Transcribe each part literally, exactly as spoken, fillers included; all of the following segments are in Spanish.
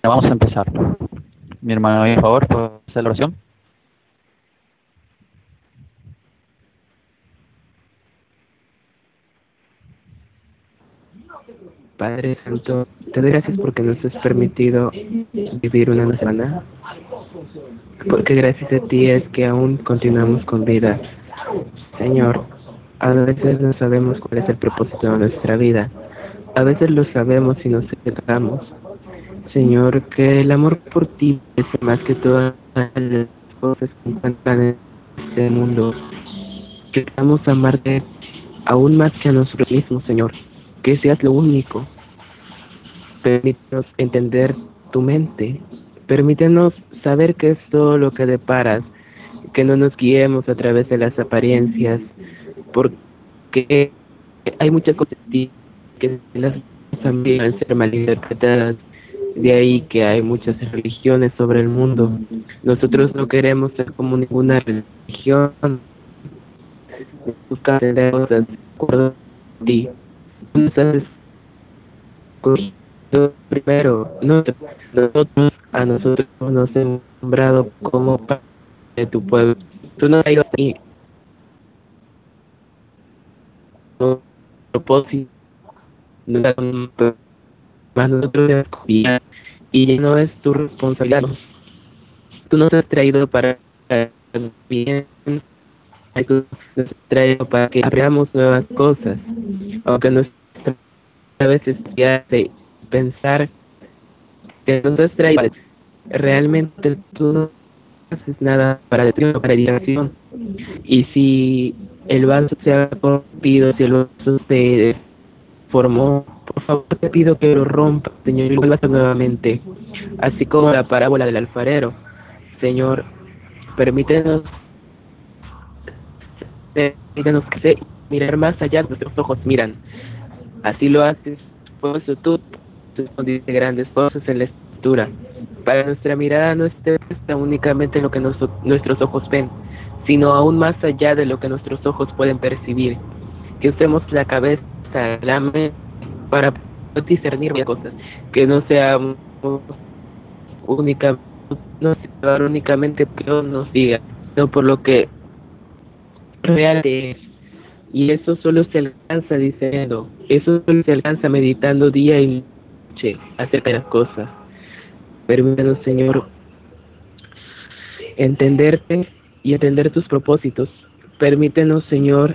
Vamos a empezar. Mi hermano, por favor, ¿puede hacer la oración? Padre Santo, te doy gracias porque nos has permitido vivir una nueva semana, porque gracias a ti es que aún continuamos con vida. Señor, a veces no sabemos cuál es el propósito de nuestra vida, a veces lo sabemos y nos quedamos. Señor, que el amor por ti es más que todas las cosas que encuentran en este mundo, que queramos amarte aún más que a nosotros mismos, Señor, que seas lo único. Permítenos entender tu mente, permítenos saber qué es todo lo que deparas, que no nos guiemos a través de las apariencias, porque hay muchas cosas de ti que las también al ser malinterpretadas. De ahí que hay muchas religiones sobre el mundo. Nosotros no queremos ser como ninguna religión, buscar cosas de acuerdo a ti. Tú nos has escogido primero, nosotros a nosotros nos has nombrado como parte de tu pueblo. Tú nos has ido aquí con propósito, más nosotros te escogíamos y no es tu responsabilidad. Tú nos has traído para bien, tú nos has traído para que aprendamos nuevas cosas, aunque nuestra a veces ya de pensar que nos has traído, realmente tú no haces nada para detención, para dirección. Y si el vaso se ha corrompido, si el vaso se formó, por favor te pido que lo rompas, Señor, y lo vuelvas nuevamente, así como la parábola del alfarero. Señor, permítenos, permítenos que se, mirar más allá de nuestros ojos miran. Así lo haces, pues tú, tú escondiste grandes cosas en la escritura. Para nuestra mirada no esté puesta únicamente en lo que nos, nuestros ojos ven, sino aún más allá de lo que nuestros ojos pueden percibir. Que usemos la cabeza, la mente, para discernir las cosas, que no sea única, no sea únicamente que Dios nos diga, sino por lo que real es. Y eso solo se alcanza diciendo, eso solo se alcanza meditando día y noche acerca de las cosas. Permítanos, Señor, entenderte y entender tus propósitos. Permítenos, Señor,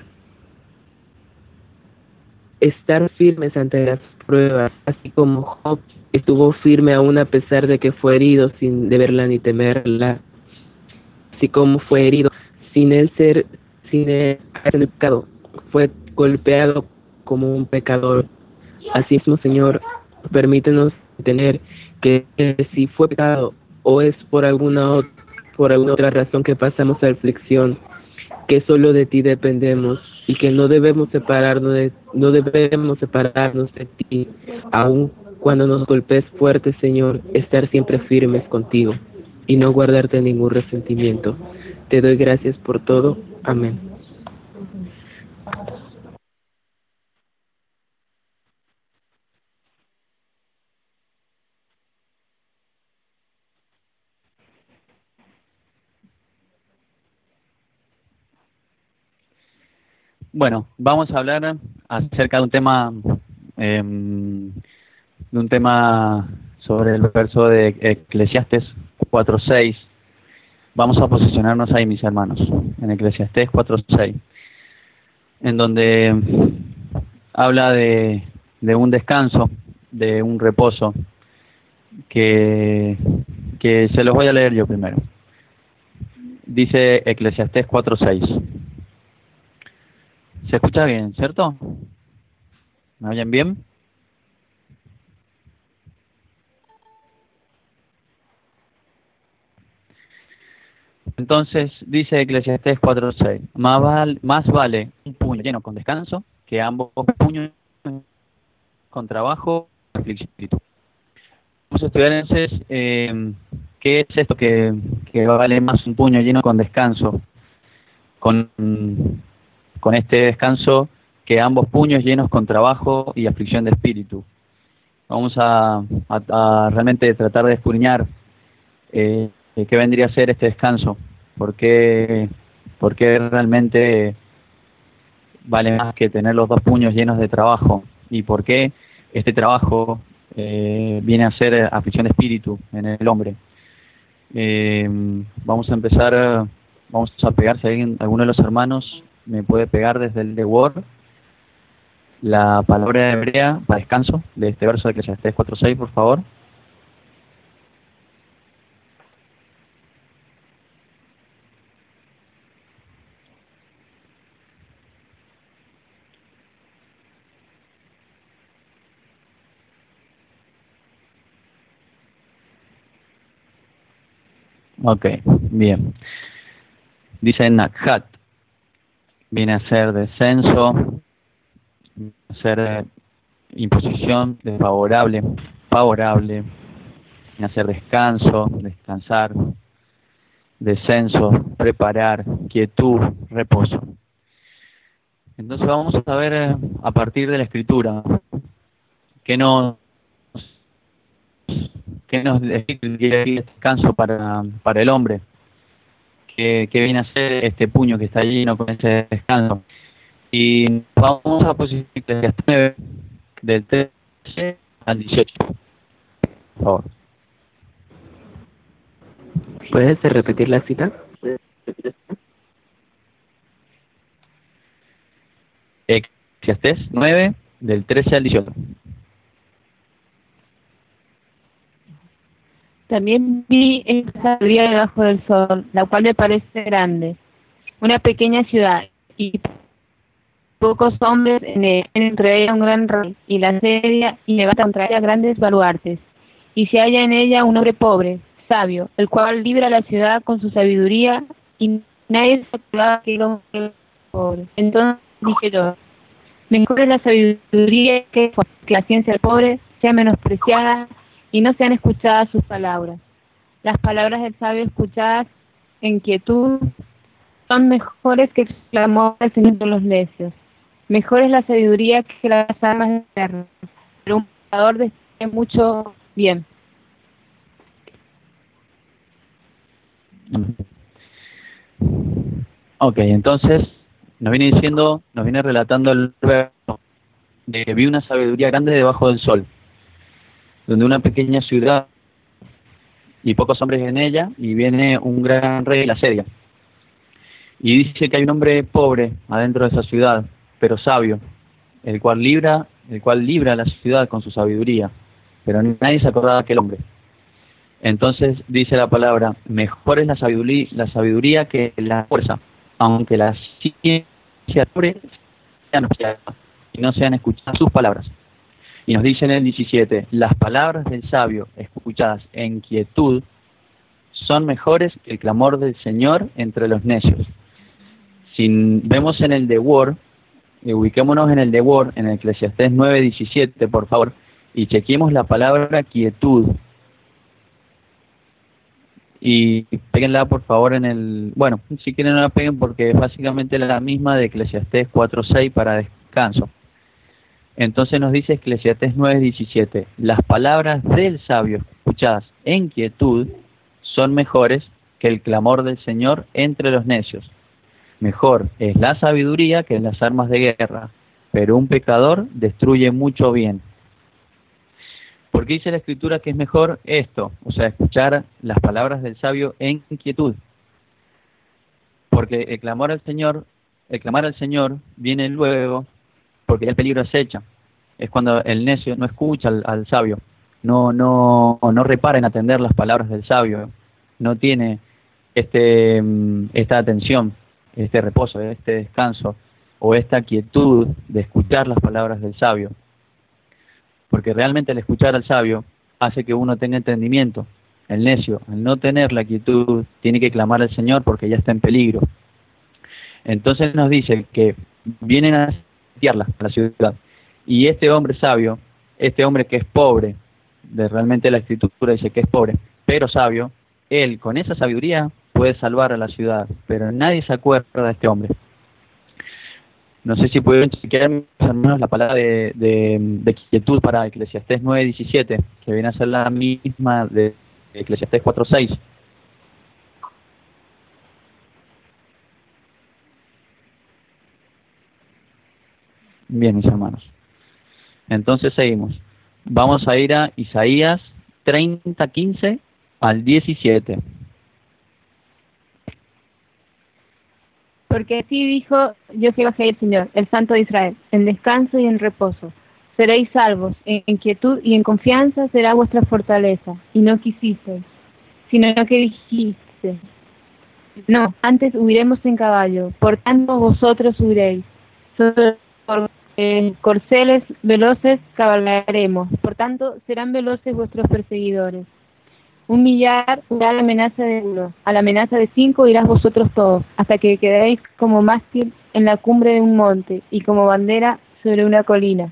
estar firmes ante las pruebas, así como Job estuvo firme aún a pesar de que fue herido sin deberla ni temerla, así como fue herido sin él ser, sin él haber pecado, fue golpeado como un pecador. Así mismo, Señor, permítenos entender que si fue pecado o es por alguna otra, por alguna otra razón que pasamos a aflicción, que solo de ti dependemos y que no debemos separarnos de, no debemos separarnos de ti, aun cuando nos golpees fuerte, Señor, estar siempre firmes contigo y no guardarte ningún resentimiento. Te doy gracias por todo. Amén. Bueno, vamos a hablar acerca de un tema, eh, de un tema sobre el verso de Eclesiastés cuatro seis. Vamos a posicionarnos ahí, mis hermanos, en Eclesiastés cuatro seis, en donde habla de, de un descanso, de un reposo, que, que se los voy a leer yo primero. Dice Eclesiastés cuatro seis. ¿Se escucha bien, cierto? ¿Me oyen bien? Entonces dice Eclesiastés cuatro seis, más, val, más vale un puño lleno con descanso que ambos puños con trabajo y aflicción. Vamos a estudiar entonces eh, qué es esto que, que vale más un puño lleno con descanso, con, con este descanso que ambos puños llenos con trabajo y aflicción de espíritu. Vamos a, a, a realmente tratar de escudriñar eh, qué vendría a ser este descanso, por qué, por qué realmente vale más que tener los dos puños llenos de trabajo, y por qué este trabajo eh, viene a ser aflicción de espíritu en el hombre. Eh, vamos a empezar, vamos a pegar, si alguien, alguno de los hermanos me puede pegar desde el de Word la palabra hebrea para descanso de este verso de Eclesiastés cuatro seis, por favor. Ok, bien. Dice Nakhat, viene a ser descenso, viene a ser eh, imposición, desfavorable, favorable, viene a ser descanso, descansar, descenso, preparar, quietud, reposo. Entonces vamos a ver eh, a partir de la escritura qué nos qué nos quiere decir descanso para, para el hombre, que, que viene a ser este puño que está lleno con ese descanso. Y vamos a posicionar nueve del trece al dieciocho, por favor. ¿Puedes repetir la cita? Eclesiastés nueve del trece al dieciocho. También vi esta sabiduría debajo del sol, la cual me parece grande, una pequeña ciudad, y pocos hombres en ella, entre ella un gran rey, y la asedia y levanta contra ella grandes baluartes. Y se halla en ella un hombre pobre, sabio, el cual libra la ciudad con su sabiduría, y nadie se acuerda que el hombre pobre. Entonces dije yo, mejor es la sabiduría que, que la ciencia del pobre sea menospreciada y no sean escuchadas sus palabras. Las palabras del sabio escuchadas en quietud son mejores que el clamor del Señor de los necios. Mejor es la sabiduría que las armas de guerra, pero un pecador destruye mucho bien. Ok, entonces nos viene diciendo, nos viene relatando el verso de que vi una sabiduría grande debajo del sol, donde una pequeña ciudad y pocos hombres en ella, y viene un gran rey y la asedia. Y dice que hay un hombre pobre adentro de esa ciudad, pero sabio, el cual libra, el cual libra la ciudad con su sabiduría, pero nadie se acordaba de aquel hombre. Entonces dice la palabra, mejor es la sabiduría, la sabiduría que la fuerza, aunque la ciencia pobre sea anunciada y no sean escuchadas sus palabras. Y nos dice en el diecisiete, las palabras del sabio escuchadas en quietud son mejores que el clamor del Señor entre los necios. Si vemos en el de Word, eh, ubiquémonos en el de Word, en el Eclesiastés nueve diecisiete, por favor, y chequemos la palabra quietud. Y péguenla, por favor, en el... Bueno, si quieren no la peguen porque es básicamente la misma de Eclesiastés cuatro seis para descanso. Entonces nos dice Eclesiastés nueve diecisiete, las palabras del sabio escuchadas en quietud son mejores que el clamor del Señor entre los necios. Mejor es la sabiduría que las armas de guerra, pero un pecador destruye mucho bien. ¿Por qué dice la Escritura que es mejor esto? O sea, escuchar las palabras del sabio en quietud. Porque el clamor al Señor, el clamar al Señor viene luego, porque ya el peligro acecha. Es cuando el necio no escucha al, al sabio, no, no, no repara en atender las palabras del sabio, no tiene este, esta atención, este reposo, este descanso, o esta quietud de escuchar las palabras del sabio. Porque realmente el escuchar al sabio hace que uno tenga entendimiento. El necio, al no tener la quietud, tiene que clamar al Señor porque ya está en peligro. Entonces nos dice que vienen a sitiarla, a la ciudad. Y este hombre sabio, este hombre que es pobre, de realmente la Escritura dice que es pobre, pero sabio, él con esa sabiduría puede salvar a la ciudad, pero nadie se acuerda de este hombre. No sé si pudieron chequear, mis hermanos, la palabra de, de, de quietud para Eclesiastés nueve diecisiete, que viene a ser la misma de Eclesiastés cuatro seis. Bien, mis hermanos. Entonces seguimos. Vamos a ir a Isaías treinta, quince al diecisiete. Porque así dijo yo Jehová el Señor, el Santo de Israel, en descanso y en reposo. Seréis salvos, en quietud y en confianza será vuestra fortaleza. Y no quisisteis, sino que dijiste, no, antes huiremos en caballo, por tanto vosotros huiréis. Sobre por, eh, corceles veloces cabalgaremos, por tanto serán veloces vuestros perseguidores. Un millar irá a la amenaza de uno, a la amenaza de cinco irás vosotros todos, hasta que quedéis como mástil en la cumbre de un monte y como bandera sobre una colina.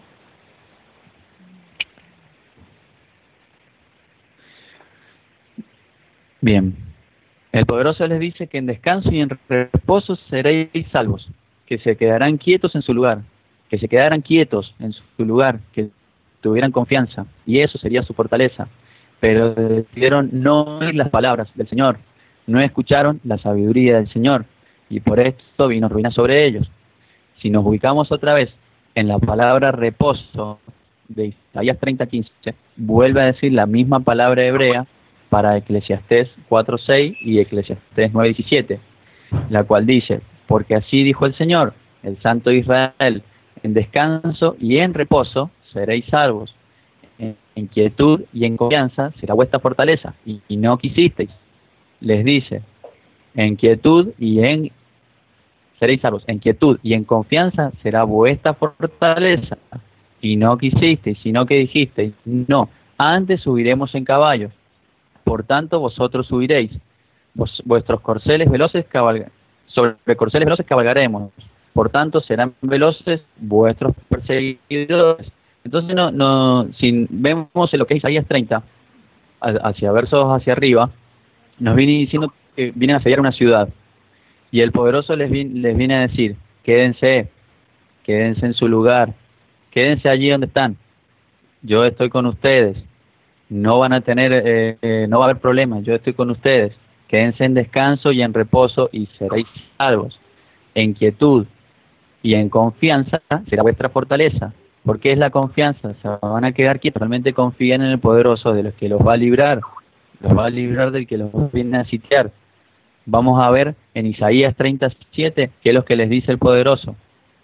Bien. El poderoso les dice que en descanso y en reposo seréis salvos, que se quedarán quietos en su lugar, que se quedaran quietos en su lugar, que tuvieran confianza, y eso sería su fortaleza. Pero decidieron no oír las palabras del Señor, no escucharon la sabiduría del Señor, y por esto vino ruina sobre ellos. Si nos ubicamos otra vez en la palabra reposo de Isaías treinta, quince, vuelve a decir la misma palabra hebrea para Eclesiastés cuatro seis y Eclesiastés nueve diecisiete, la cual dice, porque así dijo el Señor, el Santo de Israel, en descanso y en reposo seréis salvos. En quietud y en confianza será vuestra fortaleza, y, y no quisisteis. Les dice, en quietud y en seréis salvos, en quietud y en confianza será vuestra fortaleza, y no quisisteis, sino que dijisteis, no, antes subiremos en caballos, por tanto vosotros subiréis, Vos, vuestros corceles veloces cabalga, sobre corceles veloces cabalgaremos, por tanto serán veloces vuestros perseguidores. Entonces, no, no, si vemos en lo que es Isaías treinta, hacia versos hacia arriba, nos viene diciendo que vienen a sellar una ciudad. Y el poderoso les viene, les viene a decir, quédense, quédense en su lugar, quédense allí donde están. Yo estoy con ustedes. No van a tener, eh, eh, no va a haber problemas. Yo estoy con ustedes. Quédense en descanso y en reposo y seréis salvos. En quietud y en confianza será vuestra fortaleza. ¿Por qué es la confianza? Se van a quedar quietos, realmente confían en el poderoso de los que los va a librar, los va a librar del que los viene a sitiar. Vamos a ver en Isaías treinta y siete qué es lo que les dice el poderoso.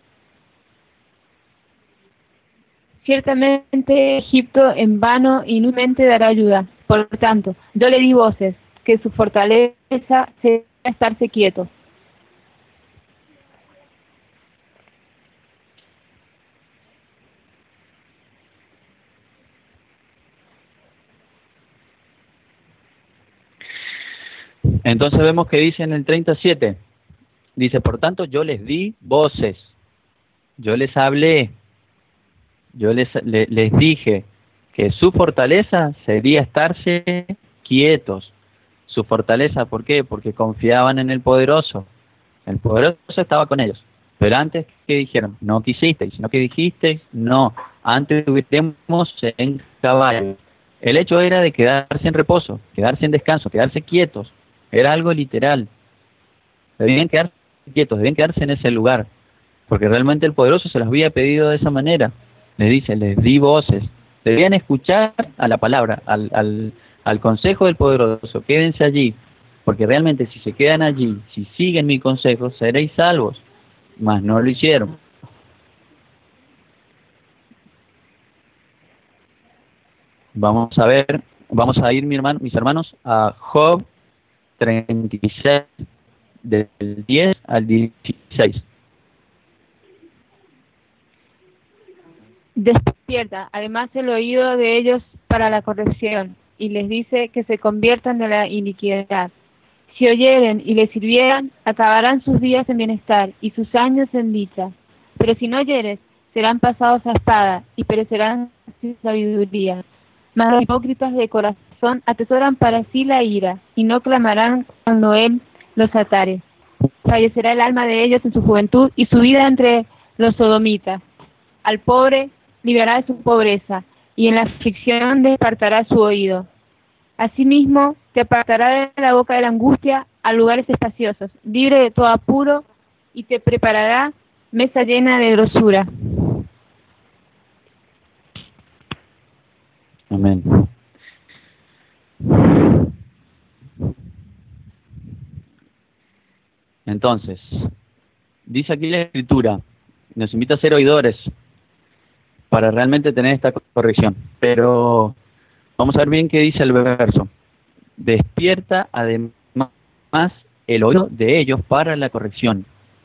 Ciertamente Egipto en vano inútilmente dará ayuda. Por tanto, yo le di voces, que su fortaleza sea estarse quieto. Entonces vemos que dice en el treinta y siete, dice, por tanto yo les di voces, yo les hablé, yo les, le, les dije que su fortaleza sería estarse quietos. Su fortaleza, ¿por qué? Porque confiaban en el poderoso. El poderoso estaba con ellos. Pero antes, ¿qué dijeron? No quisisteis, sino que dijisteis, no, antes estuvimos en caballo. El hecho era de quedarse en reposo, quedarse en descanso, quedarse quietos. Era algo literal. Debían quedarse quietos, debían quedarse en ese lugar. Porque realmente el poderoso se los había pedido de esa manera. Les dice, les di voces. Debían escuchar a la palabra, al, al, al consejo del poderoso. Quédense allí. Porque realmente si se quedan allí, si siguen mi consejo, seréis salvos. Mas no lo hicieron. Vamos a ver, vamos a ir, mi hermano, mis hermanos, a Job treinta y seis, del diez al dieciséis. Despierta, además el oído de ellos para la corrección, y les dice que se conviertan de la iniquidad. Si oyeren y les sirvieran, acabarán sus días en bienestar y sus años en dicha. Pero si no oyeres, serán pasados a espada y perecerán sin sabiduría. Mas los hipócritas de corazón atesoran para sí la ira y no clamarán cuando él los atare. Fallecerá el alma de ellos en su juventud y su vida entre los sodomitas. Al pobre librará de su pobreza, y en la aflicción despertará su oído. Asimismo, te apartará de la boca de la angustia a lugares espaciosos, libre de todo apuro, y te preparará mesa llena de grosura. Amén. Entonces, dice aquí la Escritura, nos invita a ser oidores para realmente tener esta corrección. Pero vamos a ver bien qué dice el verso. Despierta además el oído de ellos para la corrección.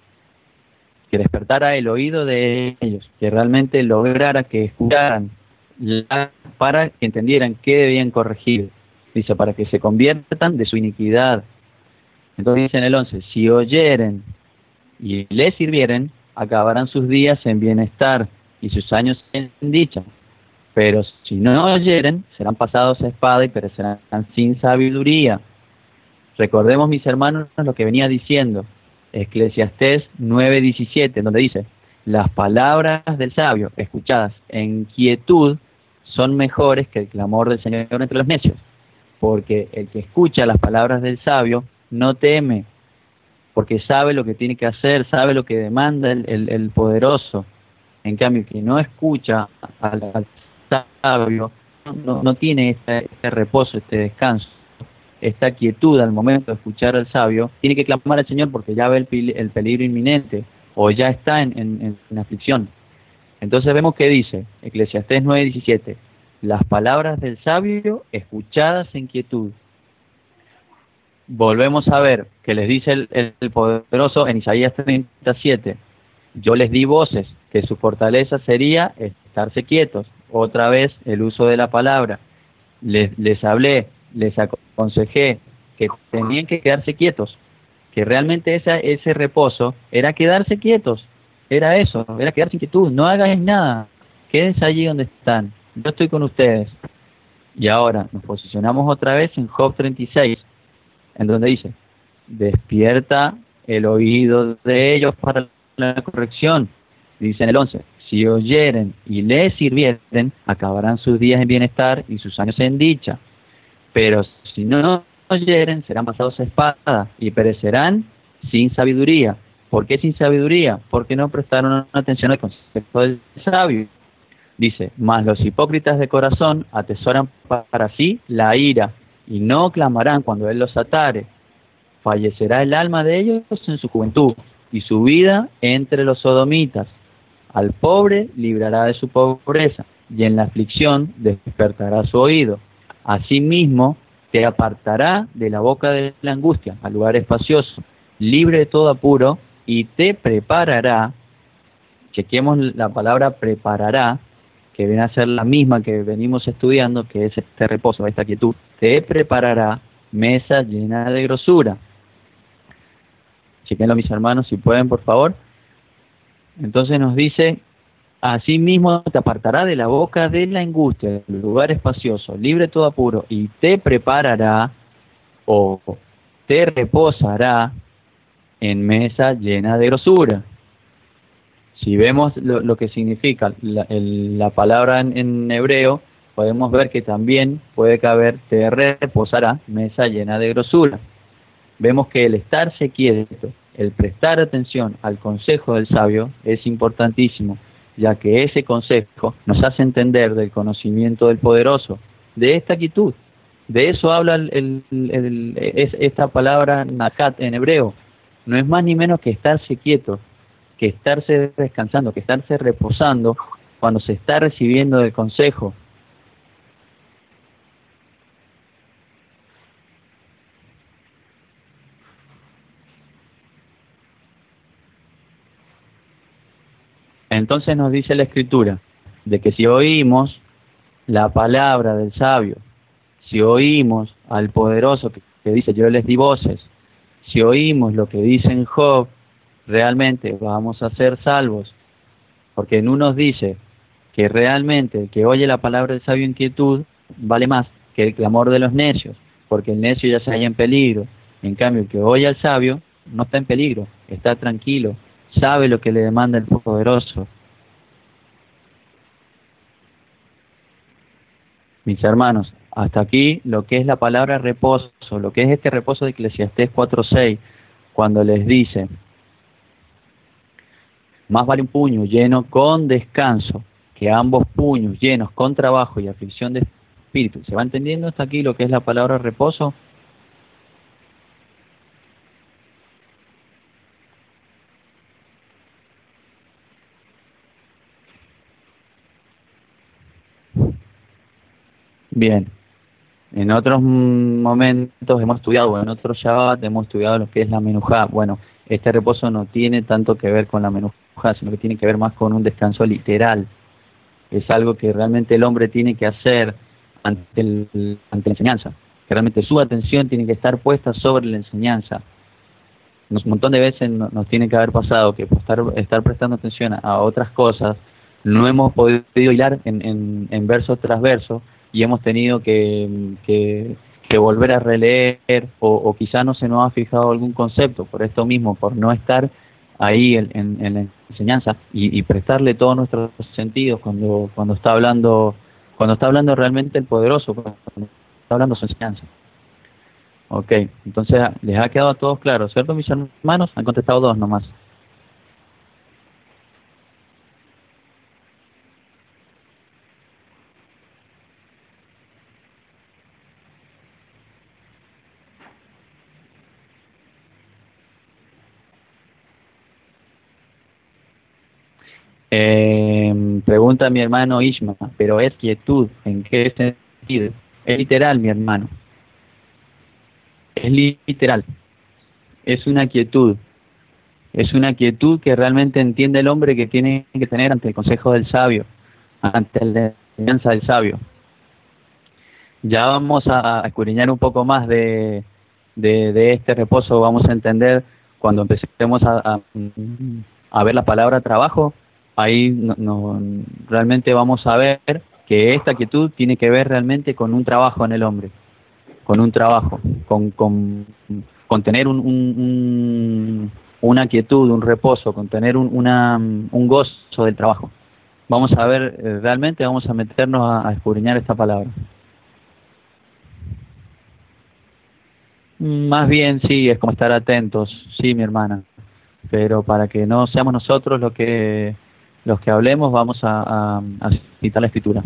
Que despertara el oído de ellos, que realmente lograra que escucharan, para que entendieran qué debían corregir. Dice, para que se conviertan de su iniquidad. Entonces dice en el once, si oyeren y les sirvieren, acabarán sus días en bienestar y sus años en dicha. Pero si no oyeren, serán pasados a espada y perecerán sin sabiduría. Recordemos, mis hermanos, lo que venía diciendo Eclesiastés nueve diecisiete, donde dice, las palabras del sabio, escuchadas en quietud, son mejores que el clamor del Señor entre los necios. Porque el que escucha las palabras del sabio no teme, porque sabe lo que tiene que hacer, sabe lo que demanda el, el, el poderoso. En cambio, el que no escucha al, al sabio, no, no tiene este, este reposo, este descanso, esta quietud al momento de escuchar al sabio, tiene que clamar al Señor porque ya ve el, el peligro inminente o ya está en, en, en aflicción. Entonces vemos que dice Eclesiastés nueve diecisiete, las palabras del sabio escuchadas en quietud. Volvemos a ver que les dice el, el, el poderoso en Isaías treinta y siete, yo les di voces, que su fortaleza sería estarse quietos. Otra vez el uso de la palabra. Les, les hablé, les aconsejé que tenían que quedarse quietos, que realmente esa, ese reposo era quedarse quietos, era eso, era quedarse en quietud, no hagáis nada, quédense allí donde están, yo estoy con ustedes. Y ahora nos posicionamos otra vez en Job treinta y seis, en donde dice, despierta el oído de ellos para la corrección. Dice en el once, si oyeren y les sirvieren, acabarán sus días en bienestar y sus años en dicha. Pero si no oyeren, serán pasados a espada y perecerán sin sabiduría. ¿Por qué sin sabiduría? Porque no prestaron atención al consejo del sabio. Dice, mas los hipócritas de corazón atesoran para sí la ira y no clamarán cuando él los atare. Fallecerá el alma de ellos en su juventud y su vida entre los sodomitas. Al pobre librará de su pobreza y en la aflicción despertará su oído. Asimismo, te apartará de la boca de la angustia, al lugar espacioso, libre de todo apuro, y te preparará, chequemos la palabra preparará, que viene a ser la misma que venimos estudiando, que es este reposo, esta quietud, te preparará mesa llena de grosura. Chequenlo, mis hermanos, si pueden, por favor. Entonces nos dice, asimismo te apartará de la boca de la angustia, del lugar espacioso, libre de todo apuro, y te preparará o te reposará en mesa llena de grosura. Si vemos lo, lo que significa la, el, la palabra en, en hebreo, podemos ver que también puede caber te reposará, mesa llena de grosura. Vemos que el estarse quieto, el prestar atención al consejo del sabio es importantísimo, ya que ese consejo nos hace entender del conocimiento del poderoso, de esta quietud. De eso habla el, el, el, es, esta palabra nakat en hebreo. No es más ni menos que estarse quieto, que estarse descansando, que estarse reposando cuando se está recibiendo el consejo. Entonces nos dice la Escritura de que si oímos la palabra del sabio, si oímos al poderoso que, que dice yo les di voces, si oímos lo que dice en Job, realmente vamos a ser salvos. Porque en unos dice que realmente el que oye la palabra del sabio en quietud vale más que el clamor de los necios, porque el necio ya se halla en peligro. En cambio, el que oye al sabio no está en peligro, está tranquilo, sabe lo que le demanda el poderoso. Mis hermanos, hasta aquí lo que es la palabra reposo, lo que es este reposo de Eclesiastés cuatro seis, cuando les dice, más vale un puño lleno con descanso que ambos puños llenos con trabajo y aflicción de espíritu. ¿Se va entendiendo hasta aquí lo que es la palabra reposo? Bien, en otros momentos hemos estudiado, en otros Shabbat hemos estudiado lo que es la menujá. Bueno, este reposo no tiene tanto que ver con la menujá, sino que tiene que ver más con un descanso literal. Es algo que realmente el hombre tiene que hacer ante, el, ante la enseñanza, que realmente su atención tiene que estar puesta sobre la enseñanza. Un montón de veces nos tiene que haber pasado que por estar, estar prestando atención a otras cosas, no hemos podido hilar en, en, en verso tras verso, y hemos tenido que, que, que volver a releer, o, o quizá no se nos ha fijado algún concepto, por esto mismo, por no estar ahí en, en, en la enseñanza y, y prestarle todos nuestros sentidos cuando cuando está hablando cuando está hablando realmente el poderoso, cuando está hablando su enseñanza. Ok, entonces les ha quedado a todos claro, ¿cierto, mis hermanos? Han contestado dos nomás. Eh, pregunta mi hermano Ishma, pero es quietud, ¿en qué sentido? Es literal, mi hermano. Es literal. Es una quietud. Es una quietud que realmente entiende el hombre que tiene que tener ante el consejo del sabio, ante la enseñanza del sabio. Ya vamos a escudriñar un poco más de, de, de este reposo, vamos a entender cuando empecemos a, a, a ver la palabra trabajo. Ahí no, no, realmente vamos a ver que esta quietud tiene que ver realmente con un trabajo en el hombre, con un trabajo, con, con, con tener un, un, un, una quietud, un reposo, con tener un, una, un gozo del trabajo. Vamos a ver, eh, realmente vamos a meternos a, a escudriñar esta palabra. Más bien sí, es como estar atentos, sí, mi hermana, pero para que no seamos nosotros los que los que hablemos, vamos a, a, a citar la escritura.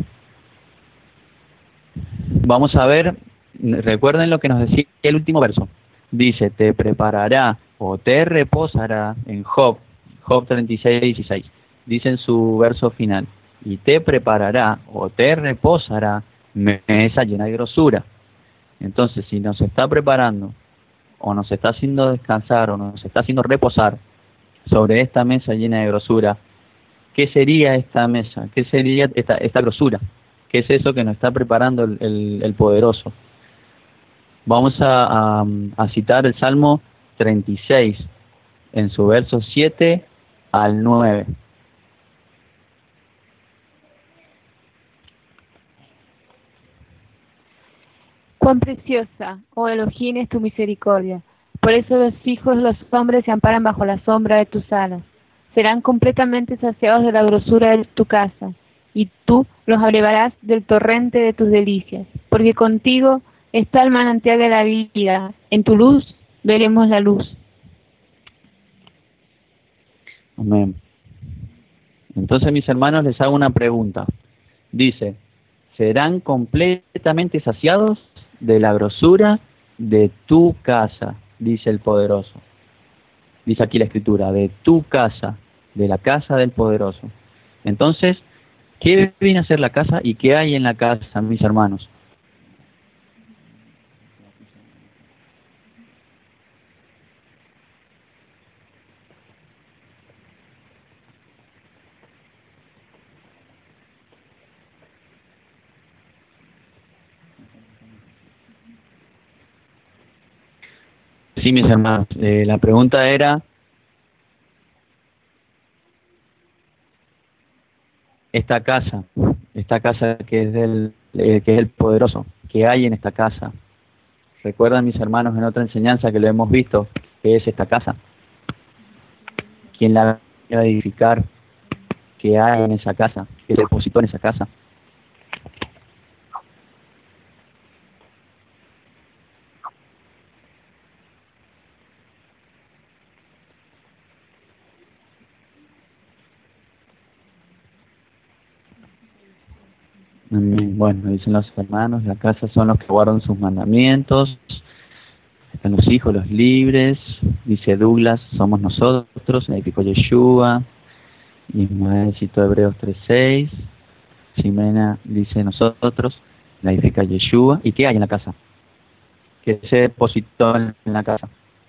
Vamos a ver, recuerden lo que nos decía el último verso. Dice, te preparará o te reposará en Job, Job treinta y seis, dieciséis. Dice en su verso final, y te preparará o te reposará mesa llena de grosura. Entonces, si nos está preparando o nos está haciendo descansar o nos está haciendo reposar sobre esta mesa llena de grosura, ¿qué sería esta mesa? ¿Qué sería esta, esta grosura? ¿Qué es eso que nos está preparando el, el, el poderoso? Vamos a, a, a citar el Salmo treinta y seis en su verso siete al nueve. Cuán preciosa, oh Elohim, es tu misericordia. Por eso los hijos de los hombres se amparan bajo la sombra de tus alas. Serán completamente saciados de la grosura de tu casa, y tú los abrevarás del torrente de tus delicias, porque contigo está el manantial de la vida. En tu luz veremos la luz. Amén. Entonces, mis hermanos, les hago una pregunta. Dice, serán completamente saciados de la grosura de tu casa, dice el poderoso. Dice aquí la escritura, de tu casa, de la casa del poderoso. Entonces, ¿qué viene a ser la casa y qué hay en la casa, mis hermanos? Sí, mis hermanos, eh, la pregunta era, esta casa, esta casa que es del, eh, que es el poderoso, ¿qué hay en esta casa? ¿Recuerdan, mis hermanos, en otra enseñanza que lo hemos visto, qué es esta casa? ¿Quién la va a edificar? ¿Qué hay en esa casa? ¿Qué depositó en esa casa? Bueno, dicen los hermanos, la casa son los que guardan sus mandamientos, están los hijos, los libres, dice Douglas, somos nosotros, la edificó Yeshua, Ismael citó Hebreos tres seis, Ximena dice nosotros, la edifica Yeshua. ¿Y qué hay en la casa? ¿Qué se depositó en la casa?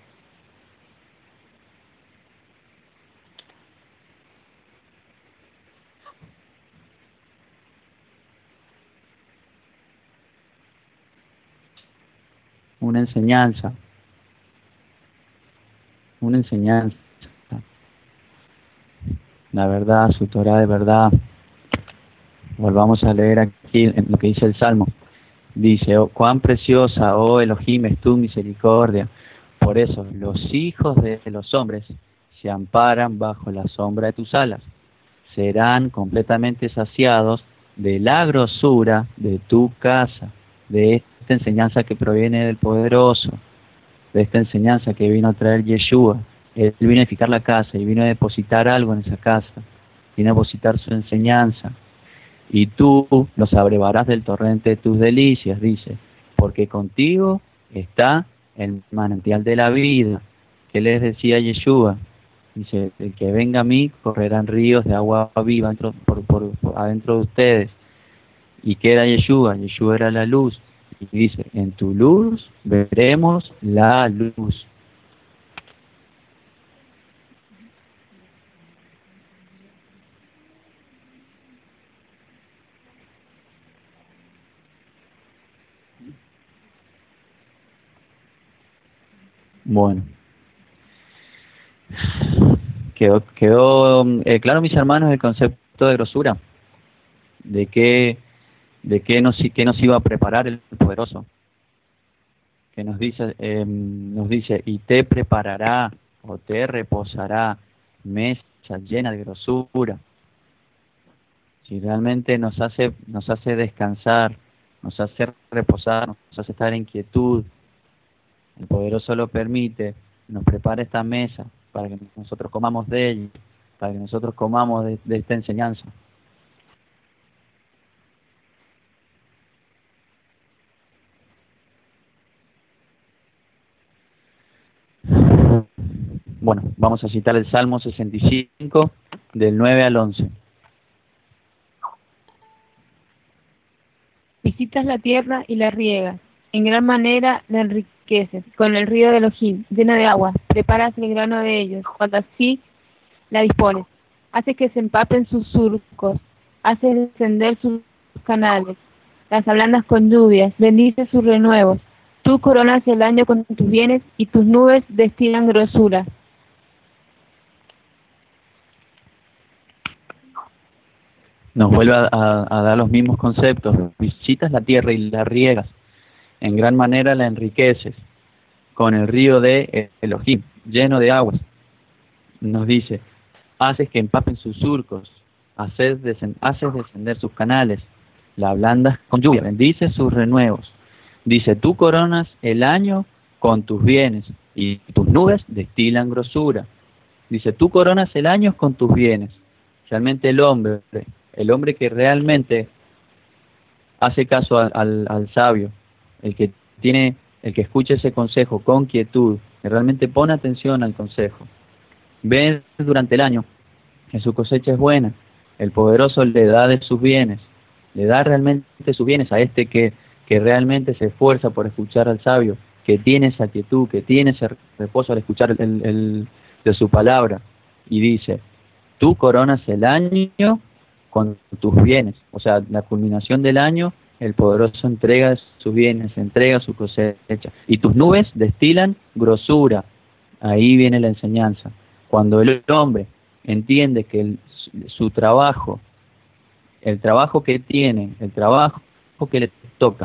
Una enseñanza, una enseñanza, la verdad, su Torah de verdad. Volvamos a leer aquí en lo que dice el Salmo. Dice, oh, cuán preciosa, oh Elohim, es tu misericordia. Por eso los hijos de los hombres se amparan bajo la sombra de tus alas. Serán completamente saciados de la grosura de tu casa, de esta enseñanza que proviene del Poderoso, de esta enseñanza que vino a traer Yeshua. Él vino a edificar la casa y vino a depositar algo en esa casa, vino a depositar su enseñanza. Y tú los abrevarás del torrente de tus delicias, dice, porque contigo está el manantial de la vida. ¿Qué les decía Yeshua? Dice, el que venga a mí correrán ríos de agua viva dentro, por, por, por adentro de ustedes. ¿Y qué era Yeshua? Yeshua era la luz. Y dice, en tu luz veremos la luz. Bueno, quedó, quedó eh, claro, mis hermanos, el concepto de grosura, de qué, de qué nos, qué nos iba a preparar el Poderoso, que nos dice, eh, nos dice, y te preparará o te reposará mesa llena de grosura. Si realmente nos hace, nos hace descansar, nos hace reposar, nos hace estar en quietud, el Poderoso lo permite, nos prepara esta mesa para que nosotros comamos de ella, para que nosotros comamos de, de esta enseñanza. Bueno, vamos a citar el Salmo sesenta y cinco, del nueve al once. Visitas la tierra y la riegas, en gran manera la enriqueces, con el río de Elohim, lleno de agua, preparas el grano de ellos, cuando así la dispones, haces que se empapen sus surcos, haces descender sus canales, las ablandas con lluvias, bendices sus renuevos, tú coronas el año con tus bienes y tus nubes destilan grosura. Nos vuelve a, a, a dar los mismos conceptos. Visitas la tierra y la riegas, en gran manera la enriqueces, con el río de Elohim, lleno de aguas. Nos dice, haces que empapen sus surcos, haces, descend haces descender sus canales, la ablandas con lluvia, bendices sus renuevos. Dice, tú coronas el año con tus bienes, y tus nubes destilan grosura. Dice, tú coronas el año con tus bienes. Realmente el hombre, el hombre que realmente hace caso al, al, al sabio, el que tiene, el que escucha ese consejo con quietud, que realmente pone atención al consejo, ve durante el año que su cosecha es buena, el Poderoso le da de sus bienes, le da realmente sus bienes a este que, que realmente se esfuerza por escuchar al sabio, que tiene esa quietud, que tiene ese reposo al escuchar el, el, el, de su palabra, y dice, tú coronas el año con tus bienes, o sea, la culminación del año, el Poderoso entrega sus bienes, entrega su cosecha, y tus nubes destilan grosura. Ahí viene la enseñanza. Cuando el hombre entiende que el, su trabajo, el trabajo que tiene, el trabajo que le toca,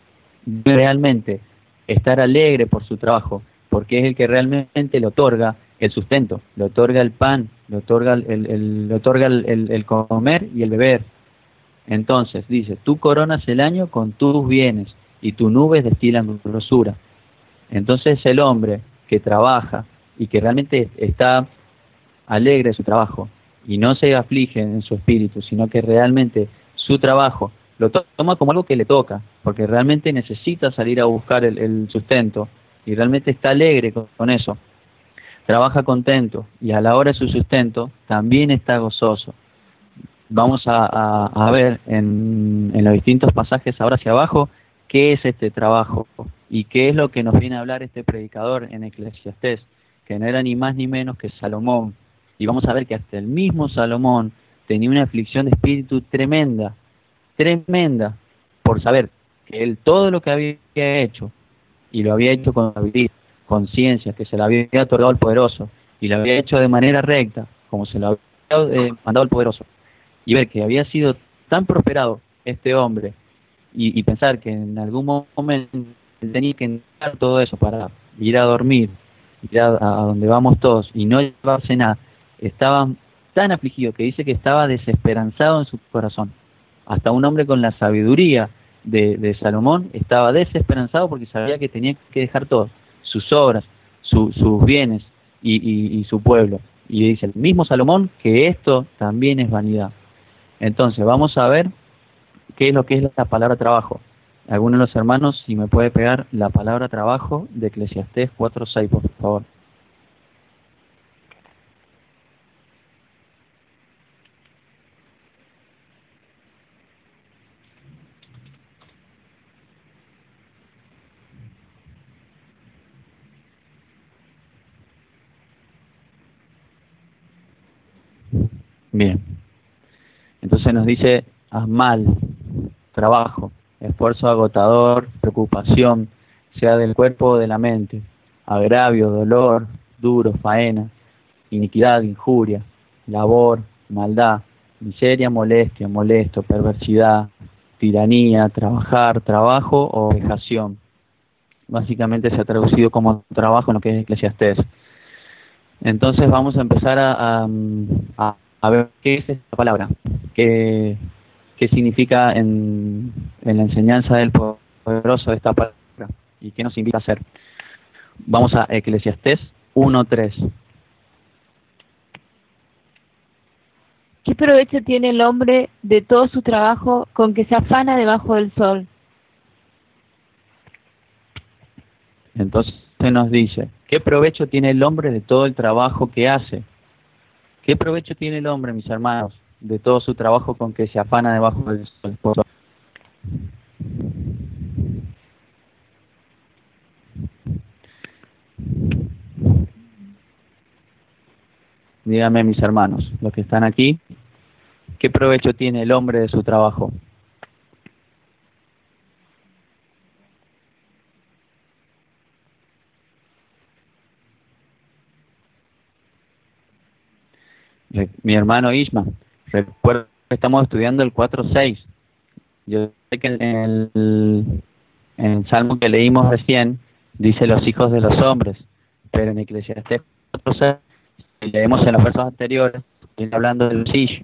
realmente estar alegre por su trabajo, porque es el que realmente le otorga el sustento, le otorga el pan, le otorga el, el, el- le otorga el, el- el comer y el beber. Entonces dice, tú coronas el año con tus bienes y tus nubes destilan grosura. Entonces el hombre que trabaja y que realmente está alegre de su trabajo y no se aflige en su espíritu, sino que realmente su trabajo lo to- toma como algo que le toca, porque realmente necesita salir a buscar el, el sustento y realmente está alegre con, con eso, trabaja contento y a la hora de su sustento también está gozoso. Vamos a, a- a ver en, en los distintos pasajes ahora hacia abajo qué es este trabajo y qué es lo que nos viene a hablar este predicador en Eclesiastés, que no era ni más ni menos que Salomón. Y vamos a ver que hasta el mismo Salomón tenía una aflicción de espíritu tremenda, tremenda, por saber que él todo lo que había hecho, y lo había hecho con habilidad, con ciencia, que se lo había otorgado el poderoso, y lo había hecho de manera recta, como se lo había eh, mandado el poderoso, y ver que había sido tan prosperado este hombre, y, y pensar que en algún momento él tenía que entregar todo eso para ir a dormir, ir a, a donde vamos todos, y no llevarse nada, estaba tan afligido que dice que estaba desesperanzado en su corazón. Hasta un hombre con la sabiduría de, de Salomón estaba desesperanzado porque sabía que tenía que dejar todo, sus obras, su, sus bienes y, y, y su pueblo. Y dice el mismo Salomón que esto también es vanidad. Entonces vamos a ver qué es lo que es la palabra trabajo. Alguno de los hermanos, si me puede pegar la palabra trabajo de Eclesiastés cuatro seis, por favor. Bien. Entonces nos dice mal, trabajo, esfuerzo agotador, preocupación, sea del cuerpo o de la mente, agravio, dolor, duro, faena, iniquidad, injuria, labor, maldad, miseria, molestia, molesto, perversidad, tiranía, trabajar, trabajo o vejación. Básicamente se ha traducido como trabajo en lo que es Eclesiastés. Entonces vamos a empezar a, a, a, a ver qué es esta palabra, qué, qué significa en, en la enseñanza del poderoso de esta palabra y qué nos invita a hacer. Vamos a Eclesiastés uno tres. ¿Qué provecho tiene el hombre de todo su trabajo con que se afana debajo del sol? Entonces se nos dice, ¿qué provecho tiene el hombre de todo el trabajo que hace? ¿Qué provecho tiene el hombre, mis hermanos, de todo su trabajo con que se afana debajo del sol? Díganme, mis hermanos, los que están aquí, ¿qué provecho tiene el hombre de su trabajo? Mi hermano Isma, recuerda que estamos estudiando el cuatro seis. Yo sé que en el, en el salmo que leímos recién dice los hijos de los hombres, pero en Eclesiastés cuatro seis, si leemos en los versos anteriores, viene hablando del Sish.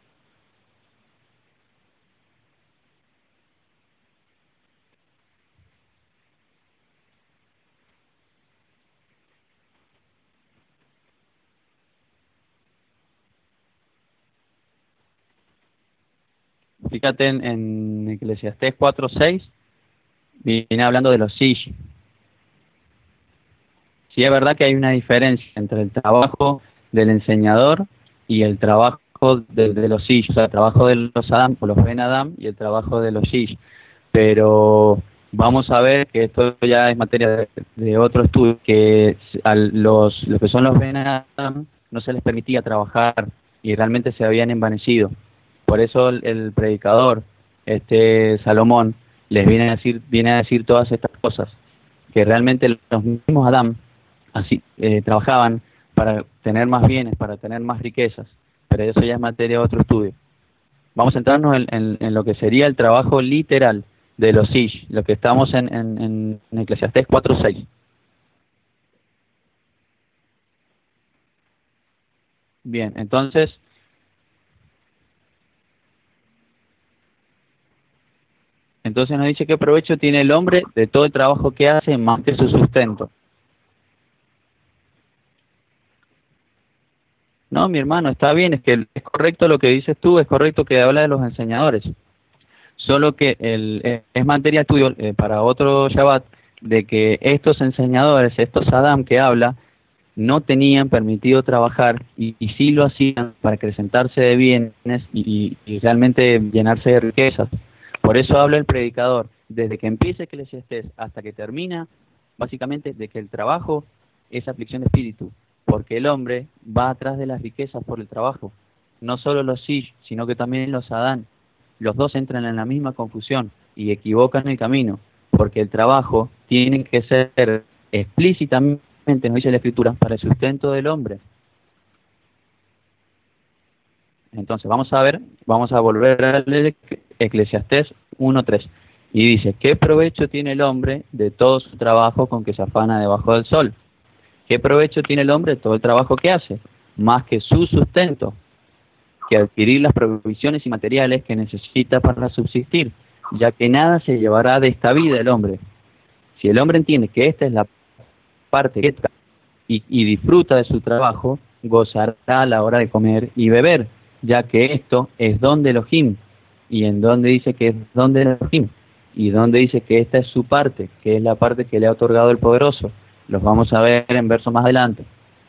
Fíjate en, en Eclesiastés cuatro seis, viene hablando de los Sish. Sí, es verdad que hay una diferencia entre el trabajo del enseñador y el trabajo de, de los Sish, o sea, el trabajo de los Adam o los Ben Adam y el trabajo de los Sish. Pero vamos a ver que esto ya es materia de, de otro estudio, que a los, los que son los Ben Adam no se les permitía trabajar y realmente se habían envanecido. Por eso el, el predicador, este Salomón, les viene a decir, viene a decir todas estas cosas, que realmente los mismos Adam así eh, trabajaban para tener más bienes, para tener más riquezas, pero eso ya es materia de otro estudio. Vamos a centrarnos en, en, en lo que sería el trabajo literal de los Ish, lo que estamos en, en, en, en Eclesiastés cuatro seis. Bien, entonces, entonces nos dice qué provecho tiene el hombre de todo el trabajo que hace más que su sustento. No, mi hermano, está bien, es que es correcto lo que dices tú, es correcto que habla de los enseñadores. Solo que el, es materia de estudio eh, para otro Shabbat de que estos enseñadores, estos Adam que habla, no tenían permitido trabajar y, y sí lo hacían para acrecentarse de bienes y, y, y realmente llenarse de riquezas. Por eso habla el predicador, desde que empieza Eclesiastés hasta que termina, básicamente de que el trabajo es aflicción de espíritu, porque el hombre va atrás de las riquezas por el trabajo. No solo los Sish, sino que también los Adán. Los dos entran en la misma confusión y equivocan el camino, porque el trabajo tiene que ser explícitamente, nos dice la Escritura, para el sustento del hombre. Entonces, vamos a ver, vamos a volver a leer Eclesiastés uno tres. Y dice, ¿qué provecho tiene el hombre de todo su trabajo con que se afana debajo del sol? ¿Qué provecho tiene el hombre de todo el trabajo que hace? Más que su sustento, que adquirir las provisiones y materiales que necesita para subsistir, ya que nada se llevará de esta vida el hombre. Si el hombre entiende que esta es la parte que y, y disfruta de su trabajo, gozará a la hora de comer y beber, ya que esto es don de Elohim. ¿Y en dónde dice que es don de Elohim? ¿Y dónde dice que esta es su parte, que es la parte que le ha otorgado el Poderoso? Los vamos a ver en versos más adelante.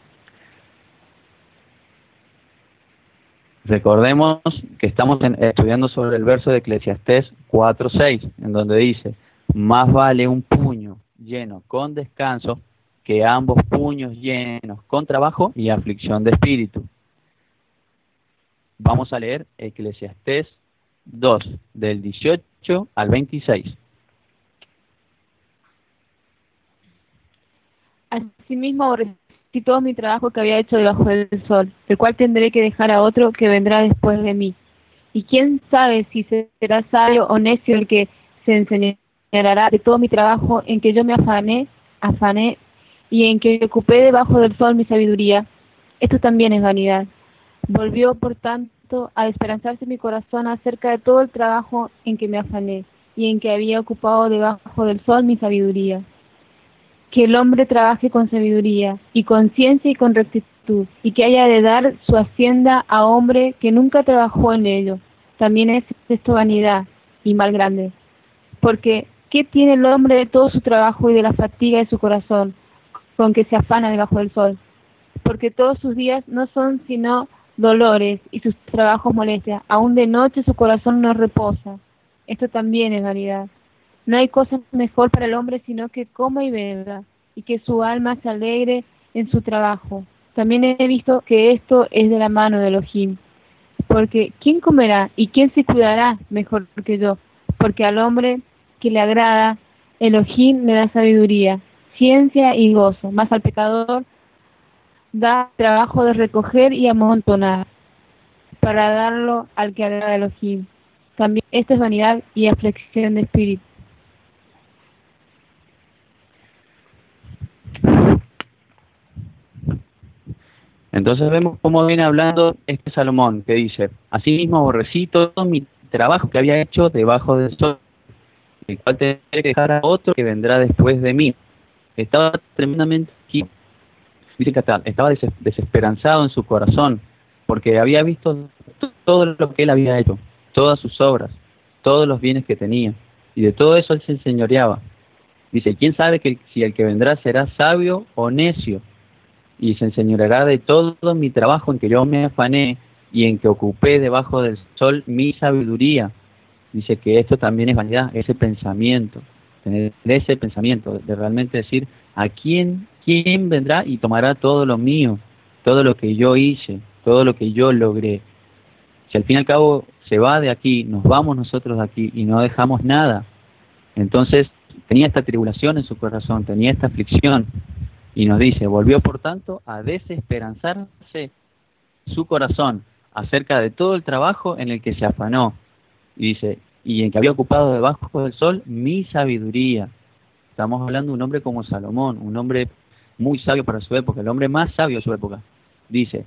Recordemos que estamos en, estudiando sobre el verso de Eclesiastés cuatro seis, en donde dice, más vale un puño lleno con descanso que ambos puños llenos con trabajo y aflicción de espíritu. Vamos a leer Eclesiastés dos, del dieciocho al veintiséis. Asimismo, aborrecí todo mi trabajo que había hecho debajo del sol, el cual tendré que dejar a otro que vendrá después de mí. Y quién sabe si será sabio o necio el que se enseñará de todo mi trabajo en que yo me afané, afané y en que ocupé debajo del sol mi sabiduría. Esto también es vanidad. Volvió, por tanto, a esperanzarse mi corazón acerca de todo el trabajo en que me afané y en que había ocupado debajo del sol mi sabiduría. Que el hombre trabaje con sabiduría y con ciencia y con rectitud, y que haya de dar su hacienda a hombre que nunca trabajó en ello. También es esto vanidad y mal grande. Porque, ¿qué tiene el hombre de todo su trabajo y de la fatiga de su corazón, con que se afana debajo del sol? Porque todos sus días no son sino dolores y sus trabajos molestias. Aún de noche su corazón no reposa. Esto también es vanidad. No hay cosa mejor para el hombre sino que coma y beba, y que su alma se alegre en su trabajo. También he visto que esto es de la mano de Elohim. Porque ¿quién comerá y quién se cuidará mejor que yo? Porque al hombre que le agrada, Elohim le da sabiduría, ciencia y gozo, mas al pecador da trabajo de recoger y amontonar, para darlo al que agrada a Elohim. También esto es vanidad y aflicción de espíritu. Entonces vemos cómo viene hablando este Salomón, que dice, asimismo aborrecí todo mi trabajo que había hecho debajo del sol, el cual tendré que dejar a otro que vendrá después de mí. Estaba tremendamente aquí. Dice que estaba desesperanzado en su corazón, porque había visto todo lo que él había hecho, todas sus obras, todos los bienes que tenía, y de todo eso él se enseñoreaba. Dice, ¿quién sabe que si el que vendrá será sabio o necio? Y se enseñoreará de todo mi trabajo en que yo me afané y en que ocupé debajo del sol mi sabiduría. Dice que esto también es vanidad, ese pensamiento, tener ese pensamiento, de realmente decir, ¿a quién, quién vendrá y tomará todo lo mío, todo lo que yo hice, todo lo que yo logré? Si al fin y al cabo se va de aquí, nos vamos nosotros de aquí y no dejamos nada. Entonces tenía esta tribulación en su corazón, tenía esta aflicción. Y nos dice, volvió por tanto a desesperanzarse su corazón acerca de todo el trabajo en el que se afanó. Y dice, y en que había ocupado debajo del sol mi sabiduría. Estamos hablando de un hombre como Salomón, un hombre muy sabio para su época, el hombre más sabio de su época. Dice,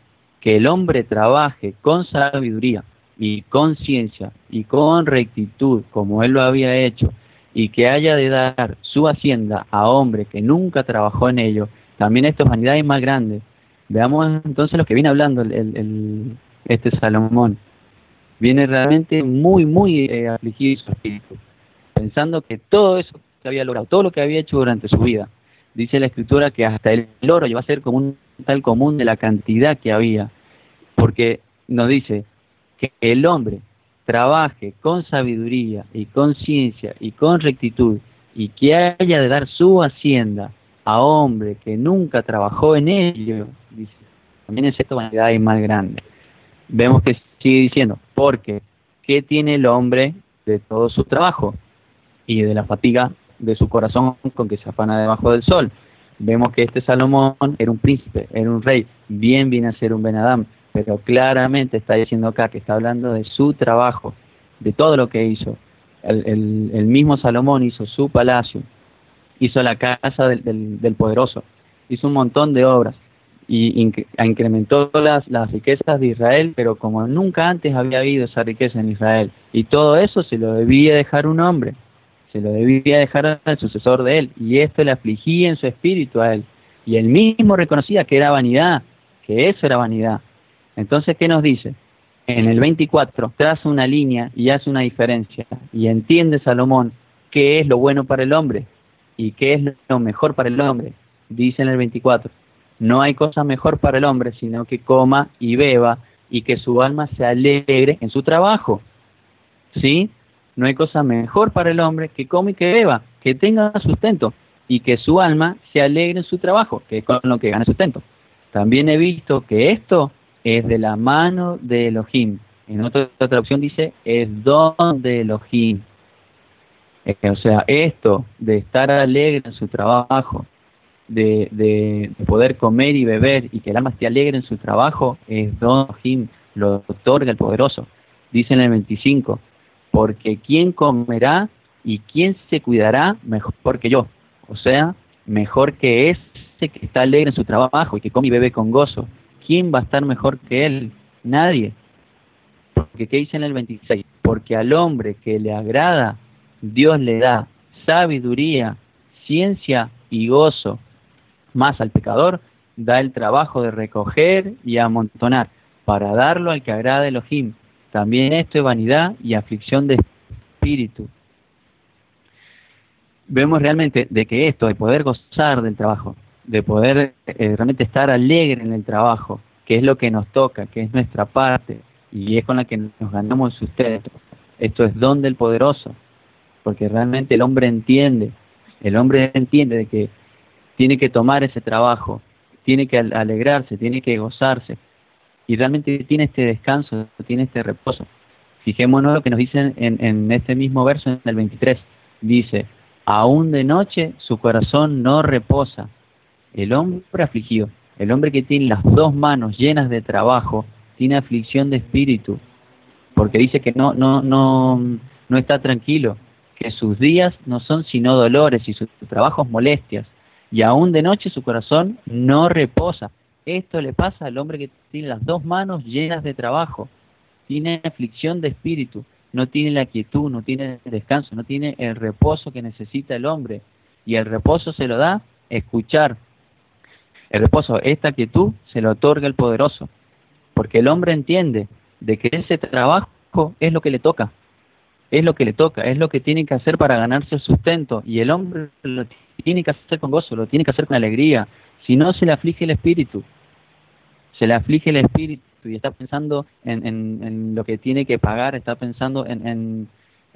que el hombre trabaje con sabiduría y con ciencia y con rectitud, como él lo había hecho, y que haya de dar su hacienda a hombre que nunca trabajó en ello, también esto es vanidad y más grande. Veamos entonces lo que viene hablando el, el, el, este Salomón. Viene realmente muy, muy eh, afligido su espíritu, pensando que todo eso que había logrado, todo lo que había hecho durante su vida, dice la Escritura que hasta el oro llegó a ser como un tal común de la cantidad que había, porque nos dice que el hombre trabaje con sabiduría y con ciencia y con rectitud, y que haya de dar su hacienda a hombre que nunca trabajó en ello, dice, también es esto vanidad y mal grande. Vemos que sigue diciendo, porque ¿qué tiene el hombre de todo su trabajo y de la fatiga de su corazón con que se afana debajo del sol? Vemos que este Salomón era un príncipe, era un rey, bien viene a ser un Ben Adán, pero claramente está diciendo acá que está hablando de su trabajo, de todo lo que hizo. El, el, el mismo Salomón hizo su palacio, hizo la casa del, del, del poderoso, hizo un montón de obras y inc incrementó las, las riquezas de Israel, pero como nunca antes había habido esa riqueza en Israel, y todo eso se lo debía dejar un hombre, se lo debía dejar al sucesor de él, y esto le afligía en su espíritu a él, y él mismo reconocía que era vanidad, que eso era vanidad. Entonces, ¿qué nos dice? En el veinticuatro traza una línea y hace una diferencia, y entiende Salomón qué es lo bueno para el hombre y qué es lo mejor para el hombre. Dice en el veinticuatro, no hay cosa mejor para el hombre sino que coma y beba y que su alma se alegre en su trabajo. ¿Sí? No hay cosa mejor para el hombre que coma y que beba, que tenga sustento y que su alma se alegre en su trabajo, que es con lo que gana sustento. También he visto que esto es de la mano de Elohim. En otra traducción dice, es don de Elohim. Eh, o sea, esto de estar alegre en su trabajo, de, de, de poder comer y beber y que el alma esté alegre en su trabajo, es don de Elohim, lo otorga el poderoso. Dice en el veinticinco, porque ¿quién comerá y quién se cuidará mejor que yo? O sea, mejor que ese que está alegre en su trabajo y que come y bebe con gozo. ¿Quién va a estar mejor que él? Nadie. Porque ¿qué dice en el veintiséis? Porque al hombre que le agrada, Dios le da sabiduría, ciencia y gozo. Más al pecador da el trabajo de recoger y amontonar, para darlo al que agrada a Elohim. También esto es vanidad y aflicción de espíritu. Vemos realmente de que esto, de poder gozar del trabajo, de poder eh, realmente estar alegre en el trabajo, que es lo que nos toca, que es nuestra parte, y es con la que nos ganamos el sustento. Esto es don del poderoso, porque realmente el hombre entiende, el hombre entiende de que tiene que tomar ese trabajo, tiene que alegrarse, tiene que gozarse, y realmente tiene este descanso, tiene este reposo. Fijémonos lo que nos dicen en, en este mismo verso, en el veintitrés, dice, aún de noche su corazón no reposa. El hombre afligido, el hombre que tiene las dos manos llenas de trabajo, tiene aflicción de espíritu, porque dice que no, no, no, no está tranquilo, que sus días no son sino dolores y sus trabajos molestias, y aún de noche su corazón no reposa. Esto le pasa al hombre que tiene las dos manos llenas de trabajo, tiene aflicción de espíritu, no tiene la quietud, no tiene el descanso, no tiene el reposo que necesita el hombre, y el reposo se lo da escuchar. El reposo, esta quietud, se lo otorga el poderoso, porque el hombre entiende de que ese trabajo es lo que le toca, es lo que le toca, es lo que tiene que hacer para ganarse el sustento, y el hombre lo tiene que hacer con gozo, lo tiene que hacer con alegría, si no se le aflige el espíritu, se le aflige el espíritu y está pensando en, en, en lo que tiene que pagar, está pensando en, en,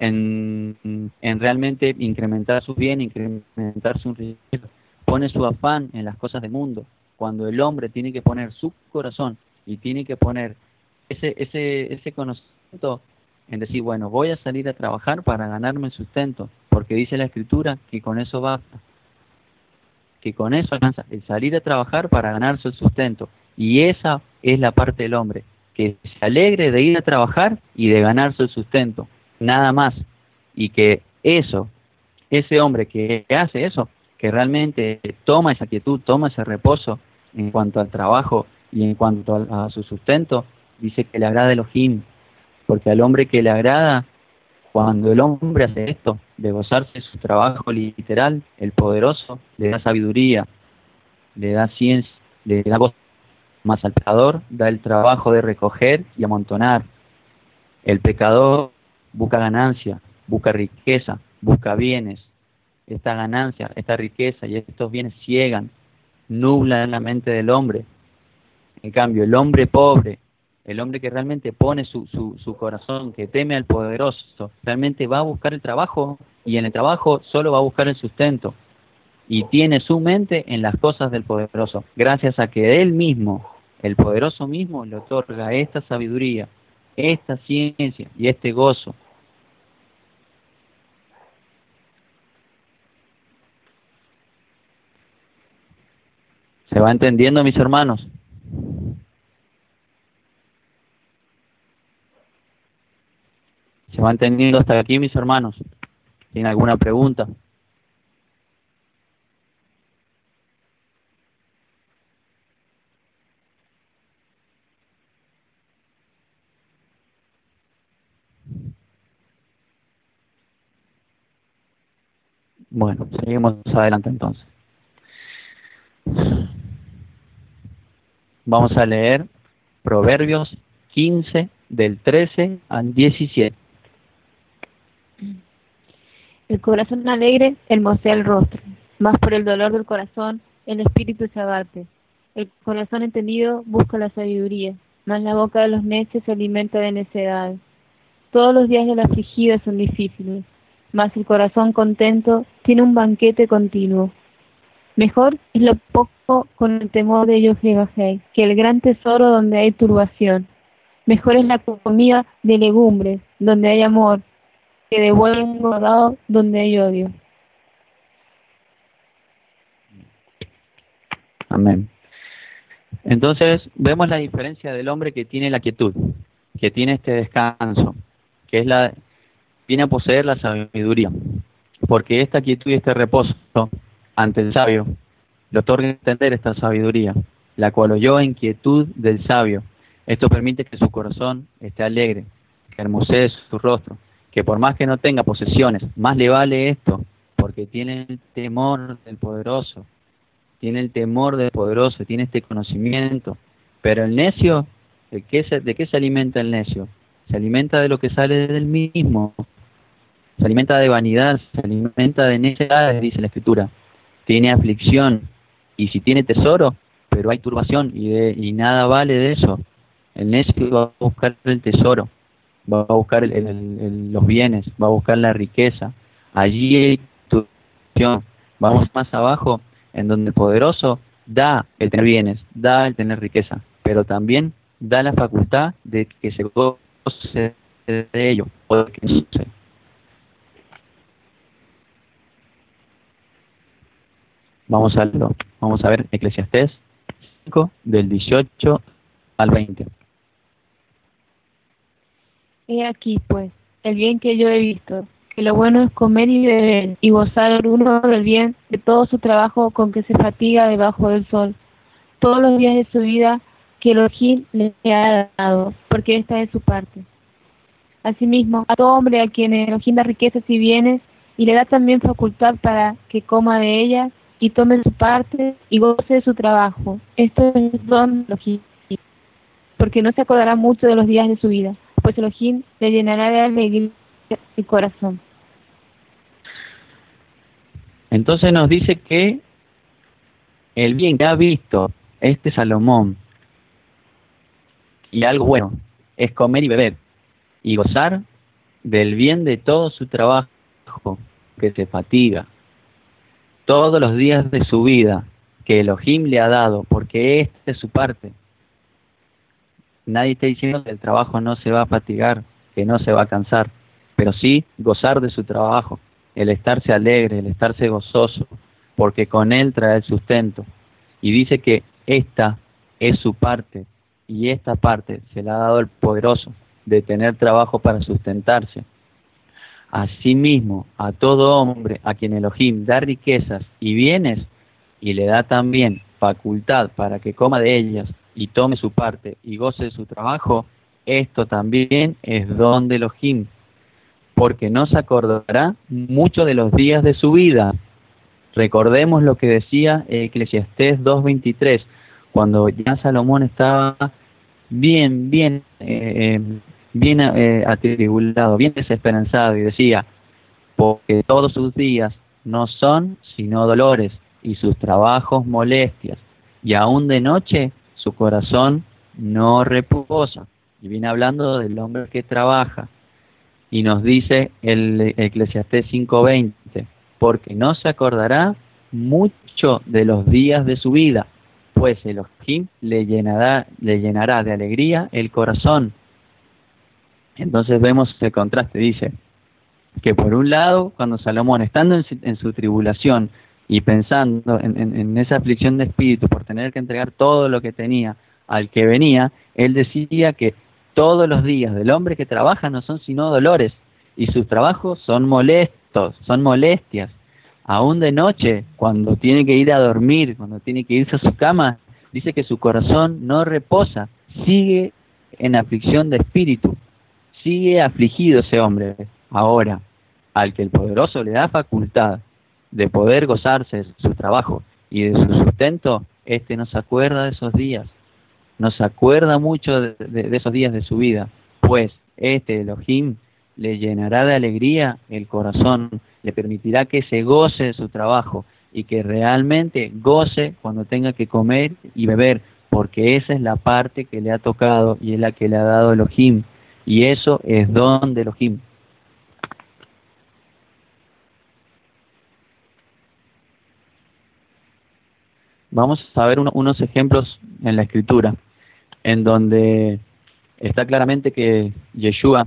en, en realmente incrementar su bien, incrementar su riqueza, pone su afán en las cosas del mundo, cuando el hombre tiene que poner su corazón y tiene que poner ese, ese, ese conocimiento en decir, bueno, voy a salir a trabajar para ganarme el sustento, porque dice la Escritura que con eso basta, que con eso alcanza, el salir a trabajar para ganarse el sustento, y esa es la parte del hombre, que se alegre de ir a trabajar y de ganarse el sustento, nada más, y que eso, ese hombre que hace eso, que realmente toma esa quietud, toma ese reposo en cuanto al trabajo, Y en cuanto a, a su sustento, dice que le agrada Elohim, porque al hombre que le agrada, cuando el hombre hace esto, de gozarse su trabajo literal, el poderoso le da sabiduría, le da ciencia, le da gozo. Más al pecador da el trabajo de recoger y amontonar. El pecador busca ganancia, busca riqueza, busca bienes. Esta ganancia, esta riqueza y estos bienes ciegan, nublan la mente del hombre. En cambio, el hombre pobre, el hombre que realmente pone su, su, su corazón, que teme al poderoso, realmente va a buscar el trabajo, y en el trabajo solo va a buscar el sustento, y tiene su mente en las cosas del poderoso, gracias a que él mismo, el poderoso mismo, le otorga esta sabiduría, esta ciencia y este gozo. ¿Se va entendiendo, mis hermanos? ¿Se va entendiendo hasta aquí, mis hermanos? ¿Tienen alguna pregunta? Bueno, seguimos adelante entonces. Vamos a leer Proverbios quince, del trece al diecisiete. El corazón alegre hermosea el rostro, mas por el dolor del corazón el espíritu se abate. El corazón entendido busca la sabiduría, mas la boca de los necios se alimenta de necedades. Todos los días del afligido son difíciles, mas el corazón contento tiene un banquete continuo. Mejor es lo poco con el temor de Yahweh que el gran tesoro donde hay turbación. Mejor es la comida de legumbres donde hay amor, que de buen engordado donde hay odio. Amén. Entonces vemos la diferencia del hombre que tiene la quietud, que tiene este descanso, que es la viene a poseer la sabiduría, porque esta quietud y este reposo ante el sabio le otorga a entender esta sabiduría, la cual oyó en quietud del sabio. Esto permite que su corazón esté alegre, que hermosee su rostro, que por más que no tenga posesiones, más le vale esto, porque tiene el temor del poderoso, tiene el temor del poderoso, tiene este conocimiento. Pero el necio, ¿de qué se, de qué se alimenta el necio? Se alimenta de lo que sale del mismo, se alimenta de vanidad, se alimenta de necedades, dice la Escritura. Tiene aflicción, y si tiene tesoro, pero hay turbación, y, de, y nada vale de eso. El necio va a buscar el tesoro, va a buscar el, el, el, los bienes, va a buscar la riqueza. Allí hay turbación. Vamos más abajo, en donde el poderoso da el tener bienes, da el tener riqueza, pero también da la facultad de que se goce de ello, o de que no se. Vamos a verlo. Vamos a ver Eclesiastés cinco, del dieciocho al veinte. He aquí, pues, el bien que yo he visto, que lo bueno es comer y beber, y gozar uno del bien de todo su trabajo con que se fatiga debajo del sol, todos los días de su vida que Elohim le ha dado, porque esta es su parte. Asimismo, a todo hombre a quien Elohim da riquezas y bienes, y le da también facultad para que coma de ellas, y tome su parte, y goce de su trabajo. Esto es don de Elohim, porque no se acordará mucho de los días de su vida, pues Elohim le llenará de alegría el corazón. Entonces nos dice que el bien que ha visto este Salomón, y algo bueno, es comer y beber, y gozar del bien de todo su trabajo, que se fatiga, todos los días de su vida, que Elohim le ha dado, porque esta es su parte. Nadie está diciendo que el trabajo no se va a fatigar, que no se va a cansar, pero sí gozar de su trabajo, el estarse alegre, el estarse gozoso, porque con él trae el sustento. Y dice que esta es su parte, y esta parte se la ha dado el poderoso, de tener trabajo para sustentarse. Asimismo, a todo hombre a quien Elohim da riquezas y bienes, y le da también facultad para que coma de ellas, y tome su parte y goce de su trabajo, esto también es don de Elohim, porque no se acordará mucho de los días de su vida. Recordemos lo que decía Eclesiastés dos veintitrés, cuando ya Salomón estaba bien, bien, eh, bien eh, atribulado, bien desesperanzado, y decía, porque todos sus días no son sino dolores, y sus trabajos molestias, y aún de noche su corazón no reposa. Y viene hablando del hombre que trabaja, y nos dice el Eclesiastés cinco veinte, porque no se acordará mucho de los días de su vida, pues Elohim le llenará, le llenará de alegría el corazón. Entonces vemos el contraste, dice, que por un lado, cuando Salomón, estando en su, en su tribulación y pensando en, en, en esa aflicción de espíritu por tener que entregar todo lo que tenía al que venía, él decía que todos los días del hombre que trabaja no son sino dolores, y sus trabajos son molestos, son molestias. Aún de noche, cuando tiene que ir a dormir, cuando tiene que irse a su cama, dice que su corazón no reposa, sigue en aflicción de espíritu, sigue afligido ese hombre. Ahora, al que el poderoso le da facultad de poder gozarse de su trabajo y de su sustento, este no se acuerda de esos días, no se acuerda mucho de, de, de esos días de su vida, pues este Elohim le llenará de alegría el corazón, le permitirá que se goce de su trabajo y que realmente goce cuando tenga que comer y beber, porque esa es la parte que le ha tocado y es la que le ha dado Elohim, y eso es don de Elohim. Vamos a ver uno, unos ejemplos en la Escritura, en donde está claramente que Yeshua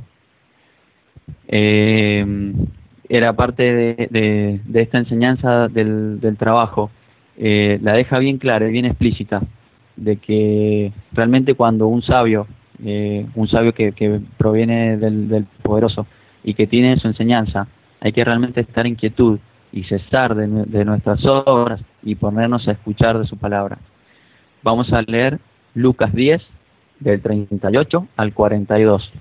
eh, era parte de, de, de esta enseñanza del, del trabajo. Eh, la deja bien clara y bien explícita, de que realmente cuando un sabio, eh, un sabio que, que proviene del, del poderoso y que tiene su enseñanza, hay que realmente estar en quietud y cesar de, de nuestras obras y ponernos a escuchar de su palabra. Vamos a leer Lucas diez, del treinta y ocho al cuarenta y dos.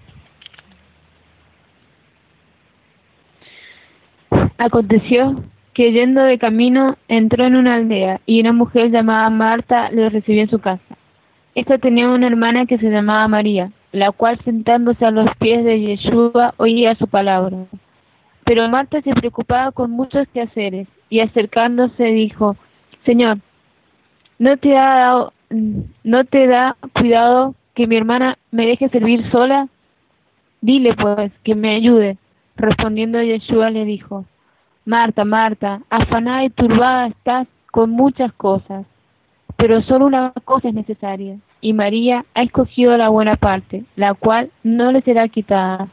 Aconteció que yendo de camino entró en una aldea, y una mujer llamada Marta le recibió en su casa. Esta tenía una hermana que se llamaba María, la cual sentándose a los pies de Yeshua oía su palabra. Pero Marta se preocupaba con muchos quehaceres, y acercándose dijo, Señor, ¿no te ha dado, no te da cuidado que mi hermana me deje servir sola? Dile pues que me ayude. Respondiendo Yeshua le dijo, Marta, Marta, afanada y turbada estás con muchas cosas, pero solo una cosa es necesaria, y María ha escogido la buena parte, la cual no le será quitada.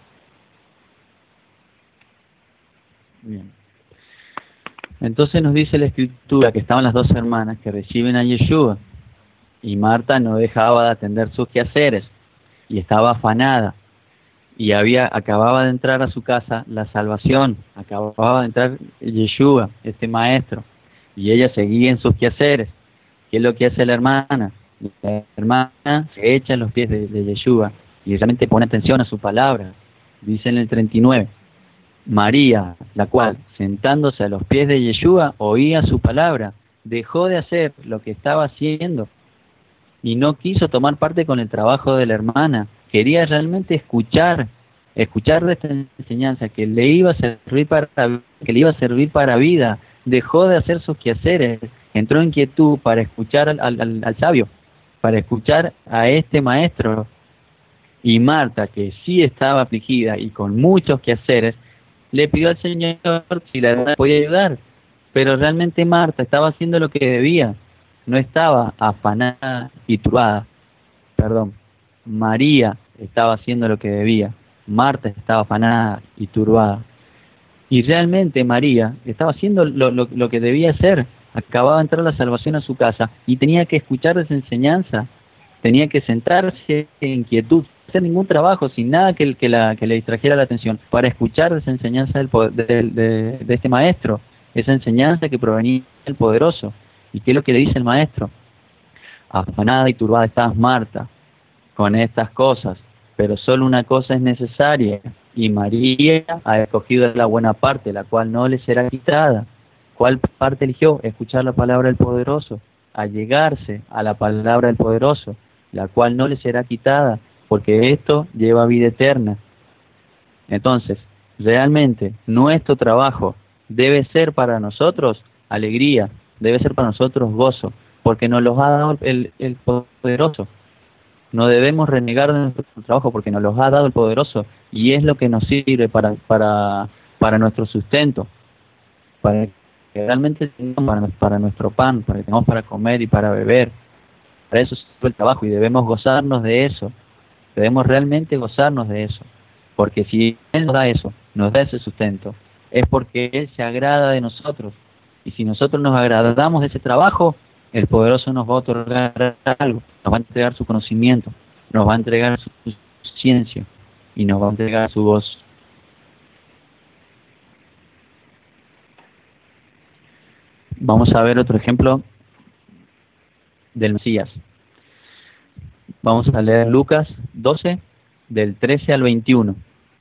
Bien. Entonces nos dice la Escritura que estaban las dos hermanas que reciben a Yeshua, y Marta no dejaba de atender sus quehaceres, y estaba afanada, y había acababa de entrar a su casa la salvación, acababa de entrar Yeshua, este maestro, y ella seguía en sus quehaceres. ¿Qué es lo que hace la hermana? La hermana se echa en los pies de, de Yeshua y realmente pone atención a su palabra. Dice en el treinta y nueve, María, la cual, sentándose a los pies de Yeshua, oía su palabra, dejó de hacer lo que estaba haciendo y no quiso tomar parte con el trabajo de la hermana. Quería realmente escuchar, escuchar de esta enseñanza que le iba a servir para, que le iba a servir para vida. Dejó de hacer sus quehaceres, entró en quietud para escuchar al, al, al sabio, para escuchar a este maestro. Y Marta, que sí estaba afligida y con muchos quehaceres, le pidió al Señor si la hermana podía ayudar, pero realmente Marta estaba haciendo lo que debía, no estaba afanada y turbada. Perdón, María estaba haciendo lo que debía, Marta estaba afanada y turbada. Y realmente María estaba haciendo lo, lo, lo que debía hacer, acababa de entrar la salvación a su casa y tenía que escuchar esa enseñanza, tenía que sentarse en quietud, hacer ningún trabajo, sin nada que, que, la, que le distrajera la atención, para escuchar esa enseñanza del, de, de, de este maestro, esa enseñanza que provenía del poderoso. ¿Y qué es lo que le dice el maestro? Afanada y turbada estás, Marta, con estas cosas, pero solo una cosa es necesaria, y María ha escogido la buena parte, la cual no le será quitada. ¿Cuál parte eligió? Escuchar la palabra del Poderoso, allegarse a la palabra del Poderoso, la cual no le será quitada, porque esto lleva vida eterna. Entonces, realmente, nuestro trabajo debe ser para nosotros alegría, debe ser para nosotros gozo, porque nos los ha dado el, el Poderoso. No debemos renegar de nuestro trabajo porque nos los ha dado el Poderoso, y es lo que nos sirve para para para nuestro sustento, para que realmente tengamos para, para nuestro pan, para que tengamos para comer y para beber. Para eso sirve el trabajo, y debemos gozarnos de eso. Debemos realmente gozarnos de eso, porque si Él nos da eso, nos da ese sustento, es porque Él se agrada de nosotros, y si nosotros nos agradamos de ese trabajo, el Poderoso nos va a otorgar algo, nos va a entregar su conocimiento, nos va a entregar su ciencia y nos va a entregar su voz. Vamos a ver otro ejemplo del Mesías. Vamos a leer Lucas doce, del trece al veintiuno.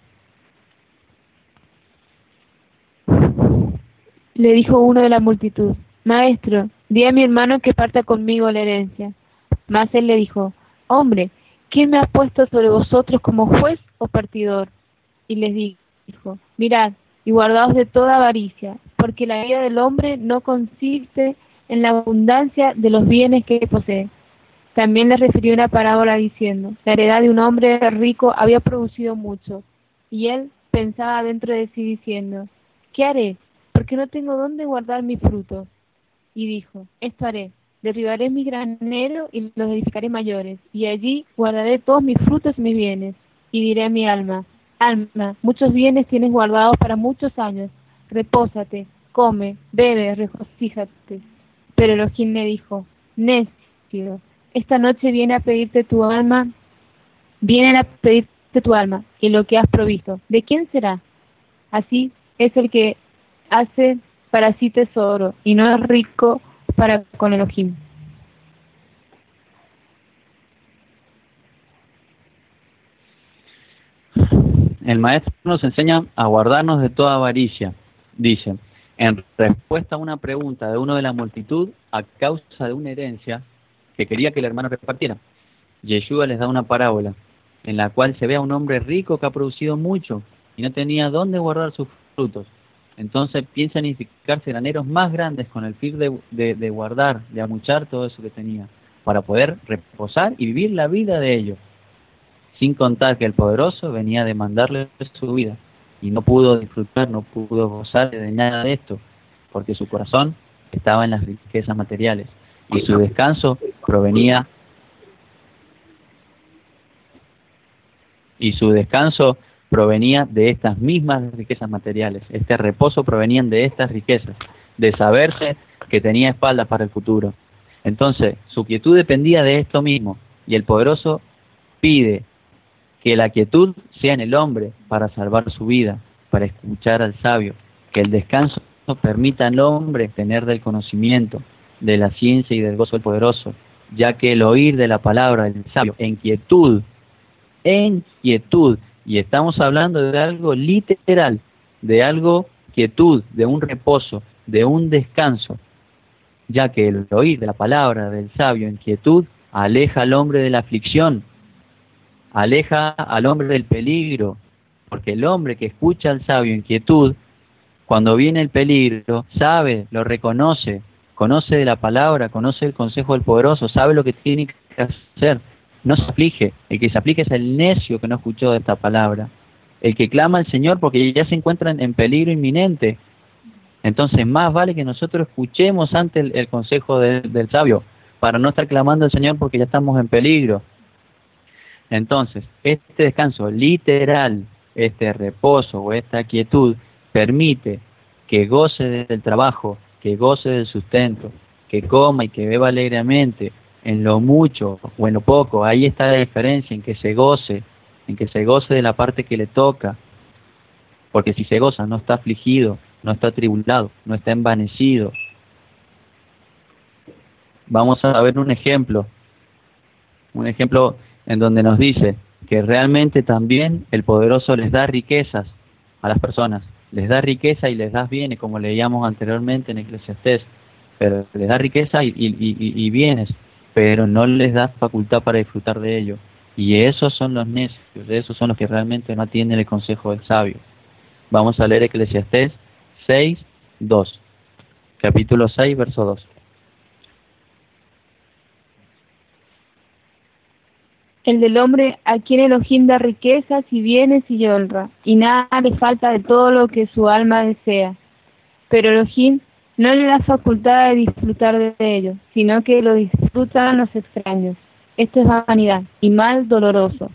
Le dijo uno de la multitud: Maestro, di a mi hermano que parta conmigo la herencia. Mas él le dijo: Hombre, ¿quién me ha puesto sobre vosotros como juez o partidor? Y les dijo: Mirad y guardaos de toda avaricia, porque la vida del hombre no consiste en la abundancia de los bienes que posee. También les refirió una parábola diciendo: La heredad de un hombre rico había producido mucho, y él pensaba dentro de sí diciendo: ¿Qué haré? Porque no tengo dónde guardar mis frutos. Y dijo: Esto haré, derribaré mi granero y los edificaré mayores, y allí guardaré todos mis frutos y mis bienes. Y diré a mi alma: Alma, muchos bienes tienes guardados para muchos años, repósate, come, bebe, regocíjate. Pero Elohim le dijo: Necio, esta noche viene a pedirte tu alma, vienen a pedirte tu alma, y lo que has provisto, ¿de quién será? Así es el que hace para sí tesoro, y no es rico para con Elohim. El maestro nos enseña a guardarnos de toda avaricia. Dice, en respuesta a una pregunta de uno de la multitud a causa de una herencia que quería que el hermano repartiera, Yeshua les da una parábola en la cual se ve a un hombre rico que ha producido mucho y no tenía dónde guardar sus frutos. Entonces piensa en edificarse graneros más grandes con el fin de, de, de guardar, de amuchar todo eso que tenía, para poder reposar y vivir la vida de ellos. Sin contar que el Poderoso venía a demandarle su vida y no pudo disfrutar, no pudo gozar de nada de esto, porque su corazón estaba en las riquezas materiales y su descanso provenía y su descanso provenía de estas mismas riquezas materiales. Este reposo provenía de estas riquezas, de saberse que tenía espaldas para el futuro. Entonces, su quietud dependía de esto mismo, y el Poderoso pide que la quietud sea en el hombre para salvar su vida, para escuchar al sabio, que el descanso permita al hombre tener del conocimiento, de la ciencia y del gozo del Poderoso, ya que el oír de la palabra del sabio en quietud, en quietud, y estamos hablando de algo literal, de algo quietud, de un reposo, de un descanso, ya que el oír de la palabra del sabio en quietud aleja al hombre de la aflicción, aleja al hombre del peligro, porque el hombre que escucha al sabio en quietud, cuando viene el peligro, sabe, lo reconoce, conoce de la palabra, conoce el consejo del Poderoso, sabe lo que tiene que hacer, no se aflige. El que se aflige es el necio que no escuchó de esta palabra, el que clama al Señor porque ya se encuentran en peligro inminente. Entonces más vale que nosotros escuchemos ante el, el consejo de, del sabio, para no estar clamando al Señor porque ya estamos en peligro. Entonces, este descanso literal, este reposo o esta quietud, permite que goce del trabajo, que goce del sustento, que coma y que beba alegremente, en lo mucho o en lo poco. Ahí está la diferencia, en que se goce, en que se goce de la parte que le toca. Porque si se goza, no está afligido, no está atribulado, no está envanecido. Vamos a ver un ejemplo un ejemplo en donde nos dice que realmente también el poderoso les da riquezas a las personas, les da riqueza y les da bienes, como leíamos anteriormente en Eclesiastés, pero les da riqueza y, y, y, y bienes, pero no les da facultad para disfrutar de ello. Y esos son los necios, esos son los que realmente no atienden el consejo del sabio. Vamos a leer Eclesiastés seis, dos. Capítulo seis, verso dos. El del hombre a quien Elohim da riquezas y bienes y honra, y nada le falta de todo lo que su alma desea. Pero Elohim no le da facultad de disfrutar de ello, sino que lo disfrutan los extraños. Esto es vanidad y mal doloroso.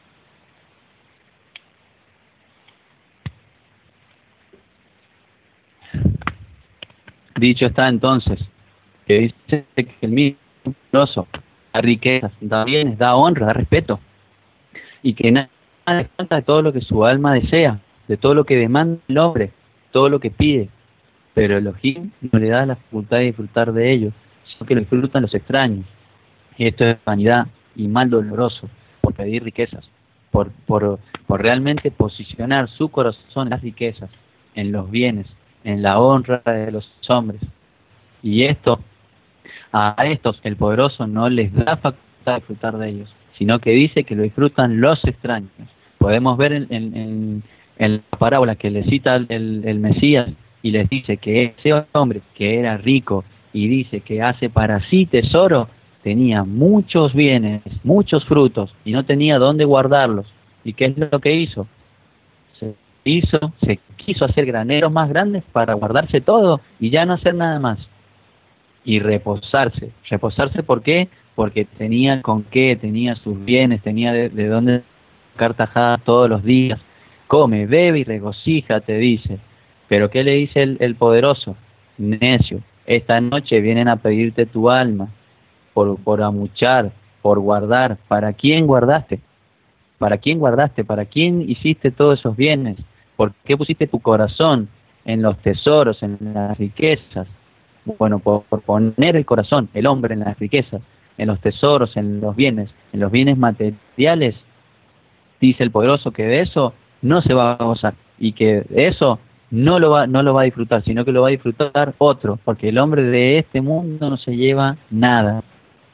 Dicho está entonces, que dice que el mismo poderoso da riquezas, da bienes, da honra, da respeto, y que nada le falta de todo lo que su alma desea, de todo lo que demanda el hombre, todo lo que pide, pero Elohim no le da la facultad de disfrutar de ello, sino que lo disfrutan los extraños. Y esto es vanidad y mal doloroso, por pedir riquezas, por, por, por realmente posicionar su corazón en las riquezas, en los bienes, en la honra de los hombres. Y esto, a estos el poderoso no les da facultad de disfrutar de ellos, sino que dice que lo disfrutan los extraños. Podemos ver en, en, en, en la parábola que le cita el, el Mesías y les dice que ese hombre que era rico y dice que hace para sí tesoro, tenía muchos bienes, muchos frutos y no tenía dónde guardarlos. ¿Y qué es lo que hizo? Se hizo, se quiso hacer graneros más grandes para guardarse todo y ya no hacer nada más. Y reposarse. ¿Reposarse por qué? Porque tenía con qué, tenía sus bienes, tenía de, de dónde sacar tajada todos los días. Come, bebe y regocíjate, dice. Pero ¿qué le dice el, el poderoso? Necio, esta noche vienen a pedirte tu alma, por, por amuchar, por guardar. ¿Para quién guardaste? ¿Para quién guardaste? ¿Para quién hiciste todos esos bienes? ¿Por qué pusiste tu corazón en los tesoros, en las riquezas? Bueno, por, por poner el corazón, el hombre en las riquezas, en los tesoros, en los bienes, en los bienes materiales, dice el poderoso que de eso no se va a gozar y que de eso no lo va, no lo va a disfrutar, sino que lo va a disfrutar otro, porque el hombre de este mundo no se lleva nada.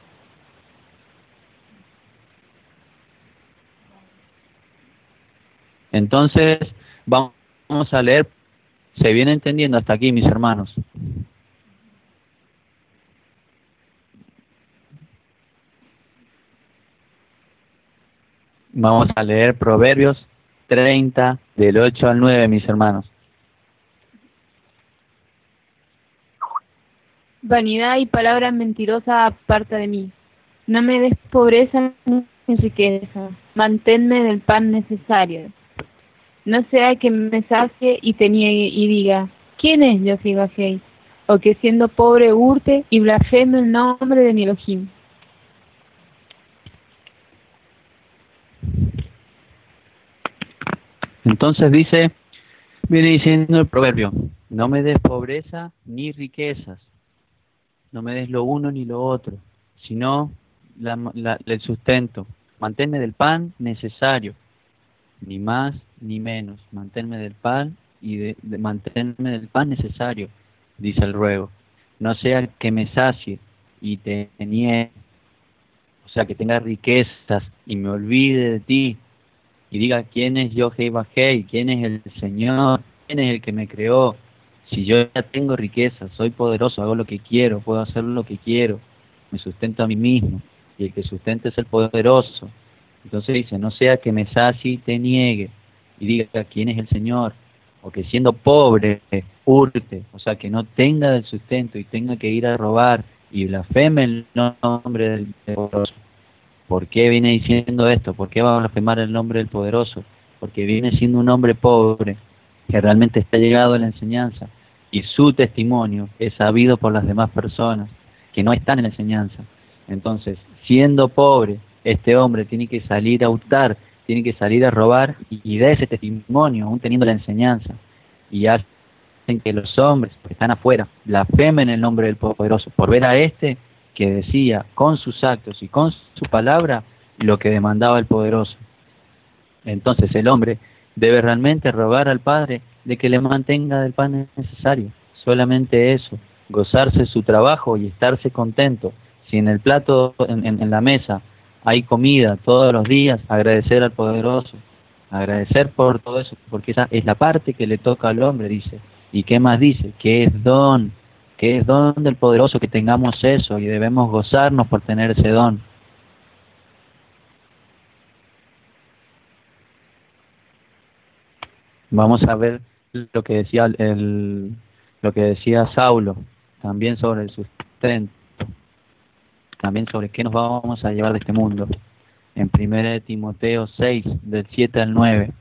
Entonces, vamos a leer, se viene entendiendo hasta aquí, mis hermanos. Vamos a leer Proverbios treinta, del ocho al nueve, mis hermanos. Vanidad y palabra mentirosa aparta de mí. No me des pobreza ni riqueza. Manténme del pan necesario. No sea que me sacie y te niegue y diga, ¿quién es Yosibajei? O que siendo pobre hurte y blasfeme el nombre de mi Elohim. Entonces dice, viene diciendo el proverbio, no me des pobreza ni riquezas, no me des lo uno ni lo otro, sino la, la, el sustento. Manténme del pan necesario, ni más ni menos. Manténme del pan y de, de manténme del pan necesario, dice el ruego. No sea que me sacie y te niegue, o sea, que tenga riquezas y me olvide de ti y diga quién es Yosibajei, quién es el Señor, quién es el que me creó. Si yo ya tengo riquezas, soy poderoso, hago lo que quiero, puedo hacer lo que quiero, me sustento a mí mismo, y el que sustenta es el poderoso. Entonces dice, no sea que me sacie y te niegue, y diga quién es el Señor, o que siendo pobre, hurte, o sea, que no tenga del sustento y tenga que ir a robar, y blasfeme el nombre del poderoso. ¿Por qué viene diciendo esto? ¿Por qué va a blasfemar el nombre del poderoso? Porque viene siendo un hombre pobre, que realmente está llegado a la enseñanza, y su testimonio es sabido por las demás personas que no están en la enseñanza. Entonces, siendo pobre, este hombre tiene que salir a hurtar, tiene que salir a robar y, y da ese testimonio, aún teniendo la enseñanza. Y hacen que los hombres que están afuera blasfemen el nombre del poderoso por ver a este que decía con sus actos y con su palabra lo que demandaba el poderoso. Entonces el hombre debe realmente rogar al Padre de que le mantenga del pan necesario. Solamente eso, gozarse su trabajo y estarse contento. Si en el plato, en, en, en la mesa, hay comida todos los días, agradecer al poderoso, agradecer por todo eso, porque esa es la parte que le toca al hombre, dice. ¿Y qué más dice? Que es don, que es don del poderoso que tengamos eso y debemos gozarnos por tener ese don. Vamos a ver lo que decía el, lo que decía Saulo, también sobre el sustento, también sobre qué nos vamos a llevar de este mundo. En primera de Timoteo seis, del siete al nueve.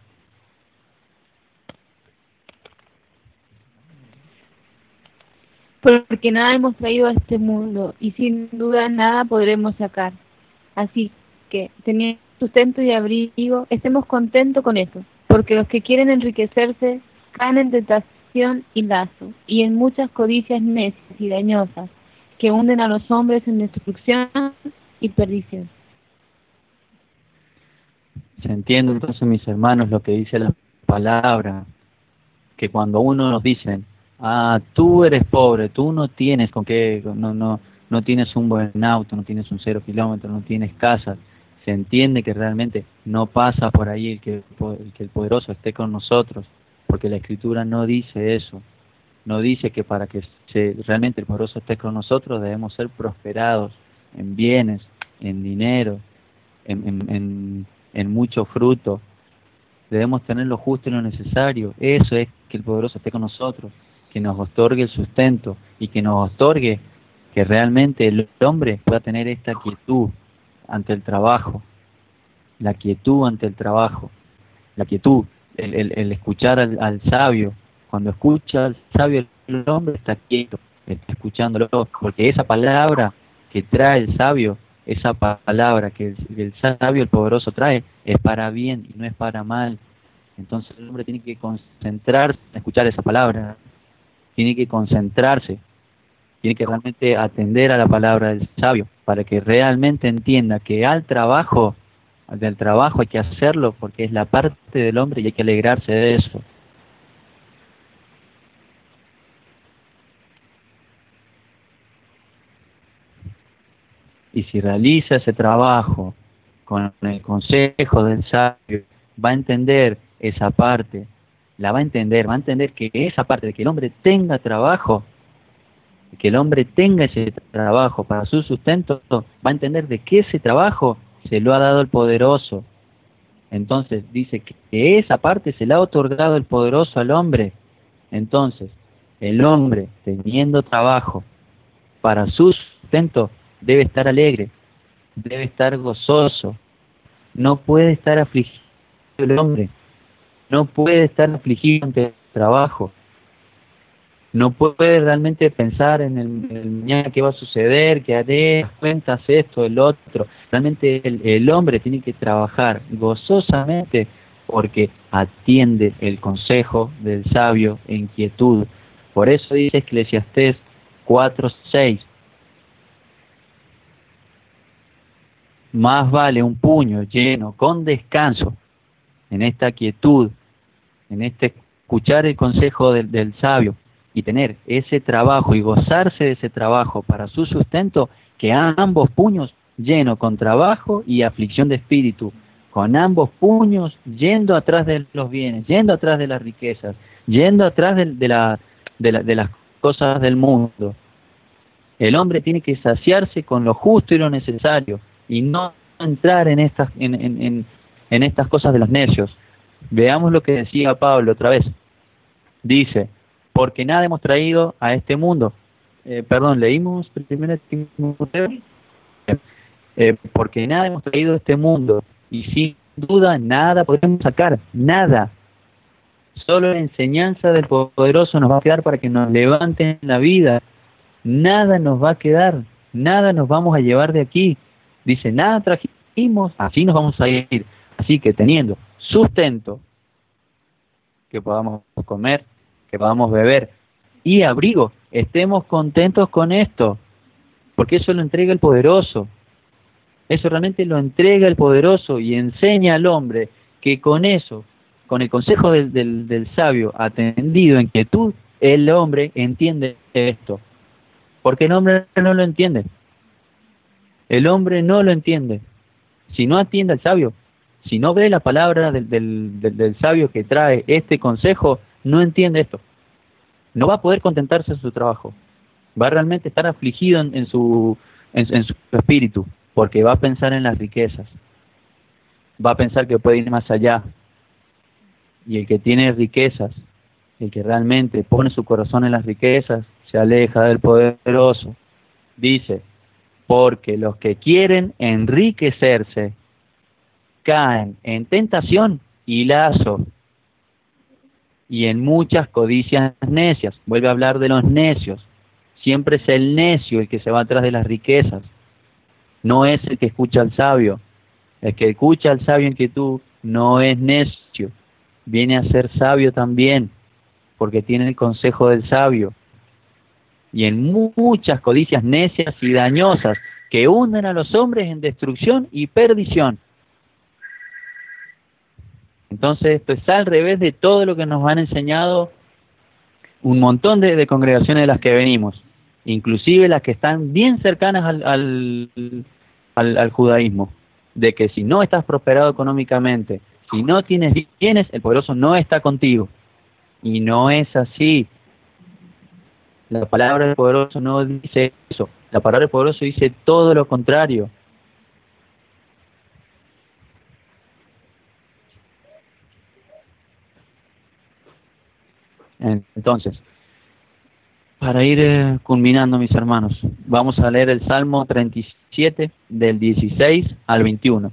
Porque nada hemos traído a este mundo y sin duda nada podremos sacar. Así que, teniendo sustento y abrigo, estemos contentos con eso. Porque los que quieren enriquecerse caen en tentación y lazo, y en muchas codicias necias y dañosas, que hunden a los hombres en destrucción y perdición. Se entiende entonces, mis hermanos, lo que dice la palabra, que cuando uno nos dicen, ah, tú eres pobre, tú no tienes con qué, no, no, no tienes un buen auto, no tienes un cero kilómetro, no tienes casa, se entiende que realmente no pasa por ahí el que, el que el poderoso esté con nosotros, porque la Escritura no dice eso, no dice que para que se, realmente el poderoso esté con nosotros debemos ser prosperados en bienes, en dinero, en, en, en, en mucho fruto, debemos tener lo justo y lo necesario. Eso es que el poderoso esté con nosotros, que nos otorgue el sustento y que nos otorgue que realmente el hombre pueda tener esta quietud ante el trabajo, la quietud ante el trabajo, la quietud, el, el, el escuchar al, al sabio. Cuando escucha al sabio, el hombre está quieto, está escuchándolo, porque esa palabra que trae el sabio, esa palabra que el, el sabio, el poderoso trae, es para bien y no es para mal. Entonces el hombre tiene que concentrarse en escuchar esa palabra, tiene que concentrarse, tiene que realmente atender a la palabra del sabio, para que realmente entienda que al trabajo, del trabajo hay que hacerlo porque es la parte del hombre y hay que alegrarse de eso. Y si realiza ese trabajo con el consejo del sabio, va a entender esa parte, la va a entender, va a entender que esa parte de que el hombre tenga trabajo, que el hombre tenga ese trabajo para su sustento, va a entender de que ese trabajo se lo ha dado el poderoso. Entonces dice que esa parte se la ha otorgado el poderoso al hombre. Entonces, el hombre teniendo trabajo para su sustento debe estar alegre, debe estar gozoso, no puede estar afligido el hombre, no puede estar afligido ante el trabajo. No puede realmente pensar en el, el mañana qué va a suceder, qué haré, cuentas esto, el otro. Realmente el, el hombre tiene que trabajar gozosamente porque atiende el consejo del sabio en quietud. Por eso dice Eclesiastés cuatro seis. Más vale un puño lleno con descanso en esta quietud, en este escuchar el consejo del, del sabio, y tener ese trabajo y gozarse de ese trabajo para su sustento, que ambos puños llenos con trabajo y aflicción de espíritu, con ambos puños yendo atrás de los bienes, yendo atrás de las riquezas, yendo atrás de, de, la, de, la, de las cosas del mundo. El hombre tiene que saciarse con lo justo y lo necesario y no entrar en estas, en, en, en, en estas cosas de los necios. Veamos lo que decía Pablo otra vez. Dice, porque nada hemos traído a este mundo. Eh, perdón, leímos primero Timoteo. Eh, porque nada hemos traído a este mundo y sin duda nada podemos sacar, nada. Solo la enseñanza del poderoso nos va a quedar para que nos levanten la vida. Nada nos va a quedar, nada nos vamos a llevar de aquí. Dice, nada trajimos, así nos vamos a ir. Así que teniendo sustento, que podamos comer, que podamos beber y abrigo, estemos contentos con esto. porque eso lo entrega el poderoso. Eso realmente lo entrega el poderoso y enseña al hombre que con eso, con el consejo del, del, del sabio atendido en quietud, el hombre entiende esto. Porque el hombre no lo entiende. El hombre no lo entiende. Si no atiende al sabio, si no ve la palabra del, del, del, del sabio que trae este consejo, no entiende esto. No va a poder contentarse en su trabajo. Va a realmente estar afligido en, en, su, en, en su espíritu, porque va a pensar en las riquezas. Va a pensar que puede ir más allá. Y el que tiene riquezas, el que realmente pone su corazón en las riquezas, se aleja del poderoso. Dice, porque los que quieren enriquecerse caen en tentación y lazo y en muchas codicias necias. Vuelve a hablar de los necios. Siempre es el necio el que se va atrás de las riquezas. No es el que escucha al sabio. El que escucha al sabio en quietud no es necio. Viene a ser sabio también, porque tiene el consejo del sabio. Y en muchas codicias necias y dañosas que hunden a los hombres en destrucción y perdición. Entonces esto es al revés de todo lo que nos han enseñado un montón de, de congregaciones de las que venimos, inclusive las que están bien cercanas al, al, al, al judaísmo, de que si no estás prosperado económicamente, si no tienes bienes, el poderoso no está contigo. Y no es así. La palabra del poderoso no dice eso. La palabra del poderoso dice todo lo contrario. Entonces, para ir eh, culminando, mis hermanos, vamos a leer el Salmo treinta y siete, del dieciséis al veintiuno.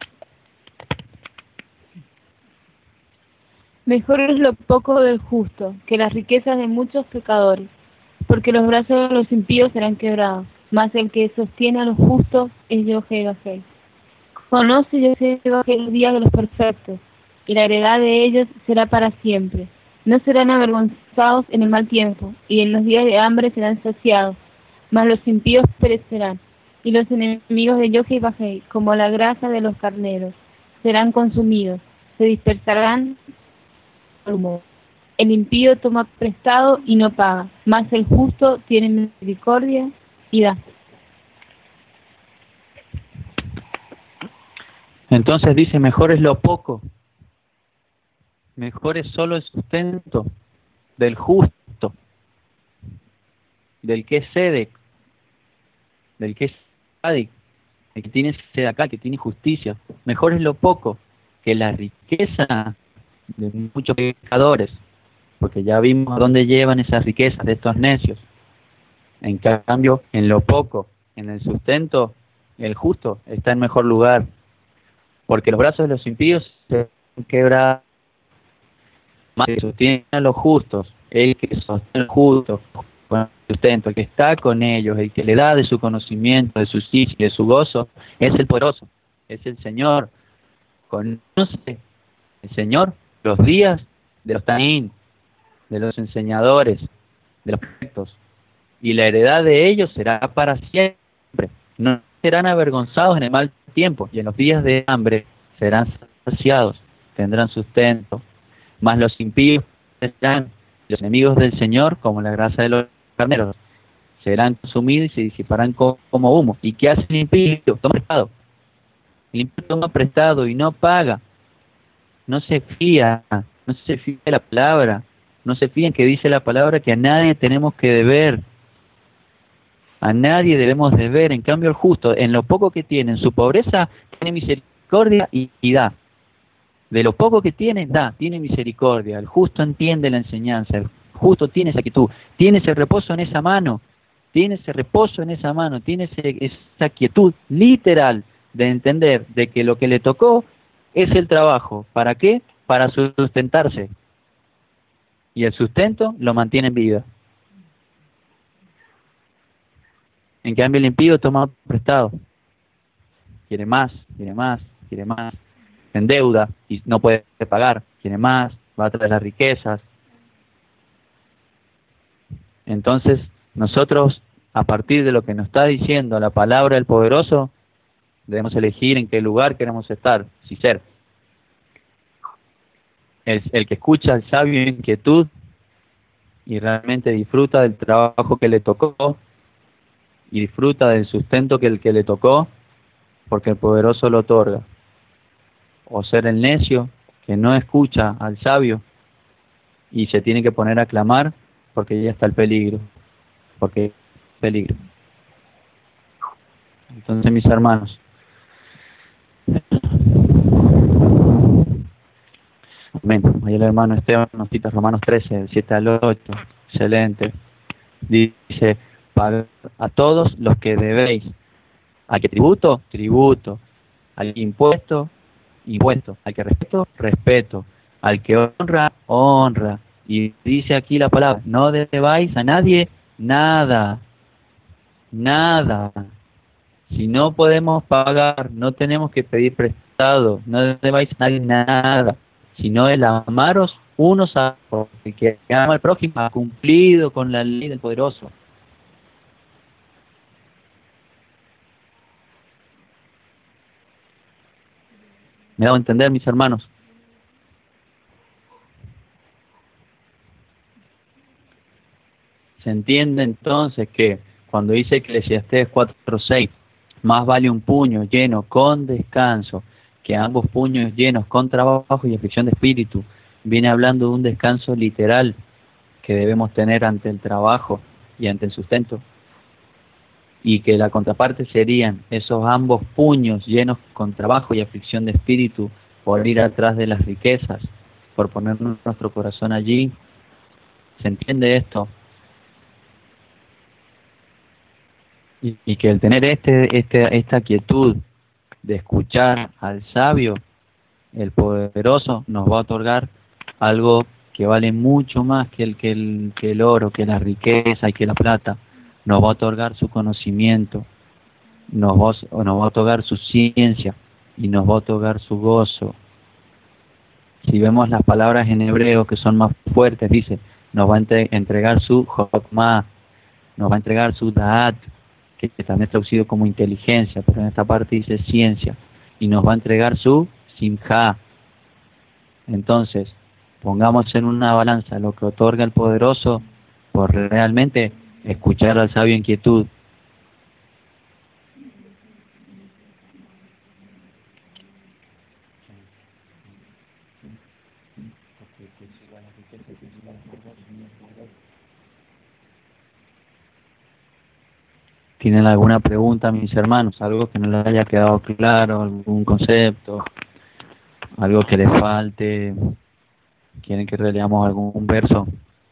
Mejor es lo poco del justo que las riquezas de muchos pecadores, porque los brazos de los impíos serán quebrados, mas el que sostiene a los justos es Yahweh. Conoce Yahweh el día de los perfectos, y la heredad de ellos será para siempre. No serán avergonzados en el mal tiempo, y en los días de hambre serán saciados, mas los impíos perecerán, y los enemigos de Yahweh, como la grasa de los carneros, serán consumidos, se dispersarán. El impío toma prestado y no paga, mas el justo tiene misericordia y da. Entonces dice, mejor es lo poco, mejor es solo el sustento del justo, del que es sede, del que es sádic, el que tiene sede acá, el que tiene justicia. Mejor es lo poco que la riqueza de muchos pecadores, porque ya vimos a dónde llevan esas riquezas de estos necios. En cambio, en lo poco, en el sustento, el justo está en mejor lugar, porque los brazos de los impíos se quebran, más que sostienen a los justos, el que sostiene al justo con el sustento, el que está con ellos, el que le da de su conocimiento, de su sí, de su gozo, es el poderoso, es el Señor. Conoce el Señor los días de los taín, de los enseñadores, de los perfectos, y la heredad de ellos será para siempre. No serán avergonzados en el mal tiempo, y en los días de hambre serán saciados, tendrán sustento. Mas los impíos serán los enemigos del Señor, como la grasa de los carneros, serán consumidos y se disiparán como humo. ¿Y qué hace el impío? Toma prestado. El impío toma prestado y no paga. No se fía, no se fía de la palabra, no se fía en que dice la palabra que a nadie tenemos que deber, a nadie debemos deber. En cambio el justo, en lo poco que tiene, en su pobreza, tiene misericordia y, y da. De lo poco que tiene, da, tiene misericordia. El justo entiende la enseñanza, el justo tiene esa quietud, tiene ese reposo en esa mano, tiene ese reposo en esa mano, tiene ese, esa quietud literal de entender de que lo que le tocó es el trabajo. ¿Para qué? Para sustentarse. Y el sustento lo mantiene en vida. En cambio el impío toma prestado. Quiere más, quiere más, quiere más. En deuda y no puede pagar. Quiere más, va a traer las riquezas. Entonces nosotros a partir de lo que nos está diciendo la palabra del poderoso, debemos elegir en qué lugar queremos estar, si ser el, el que escucha al sabio en quietud y realmente disfruta del trabajo que le tocó y disfruta del sustento que el que le tocó, porque el poderoso lo otorga. O ser el necio que no escucha al sabio y se tiene que poner a clamar porque ya está el peligro, porque hay peligro. Entonces, mis hermanos, amén. Ahí el hermano Esteban nos cita Romanos trece, del siete al ocho, excelente. Dice, pagad a todos los que debéis. ¿Al que tributo? Tributo. Al que impuesto, impuesto. Al que respeto, respeto. Al que honra, honra. Y dice aquí la palabra, no debáis a nadie nada. Nada. Si no podemos pagar, no tenemos que pedir prestado. No debáis a nadie nada. Sino el amaros unos a otros. El que ama al prójimo ha cumplido con la ley del poderoso. ¿Me hago entender, mis hermanos? Se entiende entonces que cuando dice Eclesiastés cuatro seis, más vale un puño lleno con descanso que ambos puños llenos con trabajo y aflicción de espíritu, viene hablando de un descanso literal que debemos tener ante el trabajo y ante el sustento, y que la contraparte serían esos ambos puños llenos con trabajo y aflicción de espíritu por ir atrás de las riquezas, por poner nuestro corazón allí. ¿Se entiende esto? Y, y que el tener este, este, esta quietud de escuchar al sabio, el poderoso, nos va a otorgar algo que vale mucho más que el, que el, que el oro, que la riqueza y que la plata. Nos va a otorgar su conocimiento, nos va, nos va a otorgar su ciencia y nos va a otorgar su gozo. Si vemos las palabras en hebreo que son más fuertes, dice, nos va a entregar su jokmah, nos va a entregar su da'at, que también es traducido como inteligencia, pero en esta parte dice ciencia, y nos va a entregar su simjá. Entonces, pongamos en una balanza lo que otorga el poderoso por realmente escuchar al sabio en quietud. ¿Tienen alguna pregunta, mis hermanos? ¿Algo que no les haya quedado claro? ¿Algún concepto? ¿Algo que les falte? ¿Quieren que releamos algún verso?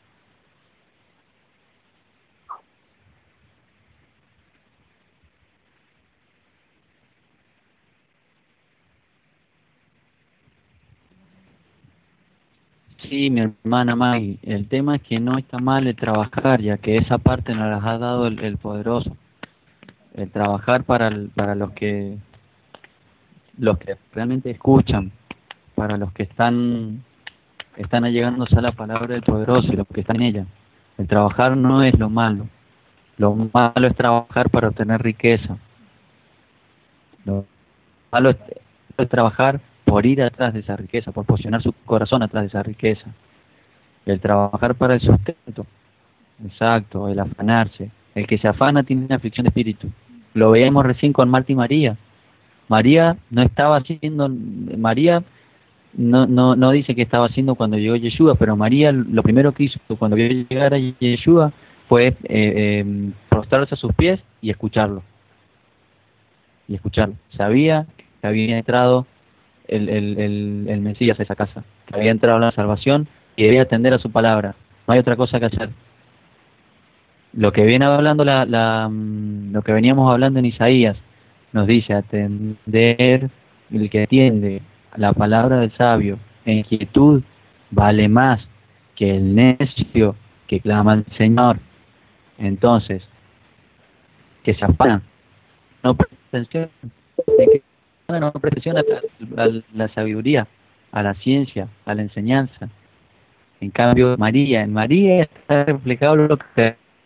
Sí, mi hermana Maggie, el tema es que no está mal el trabajar, ya que esa parte nos la ha dado el, el poderoso. El trabajar para el, para los que los que realmente escuchan, para los que están están allegándose a la palabra del poderoso y los que están en ella. El trabajar no es lo malo. Lo malo es trabajar para obtener riqueza. Lo malo es, es trabajar por ir atrás de esa riqueza, por posicionar su corazón atrás de esa riqueza. El trabajar para el sustento, exacto, el afanarse. El que se afana tiene una aflicción de espíritu. Lo veíamos recién con Marta y María. María no estaba haciendo, María no no no dice que estaba haciendo cuando llegó Yeshua, pero María lo primero que hizo cuando vio llegar a Yeshua fue eh, eh, prostrarse a sus pies y escucharlo. Y escucharlo. Sabía que había entrado el, el, el, el Mesías a esa casa, que había entrado la salvación y debía atender a su palabra. No hay otra cosa que hacer. Lo que viene hablando la, la lo que veníamos hablando en Isaías nos dice atender, el que atiende la palabra del sabio en quietud vale más que el necio que clama al Señor. Entonces, que se afana, no pretensión, no pretensión a, a la sabiduría, a la ciencia, a la enseñanza. En cambio, María, en María está reflejado lo que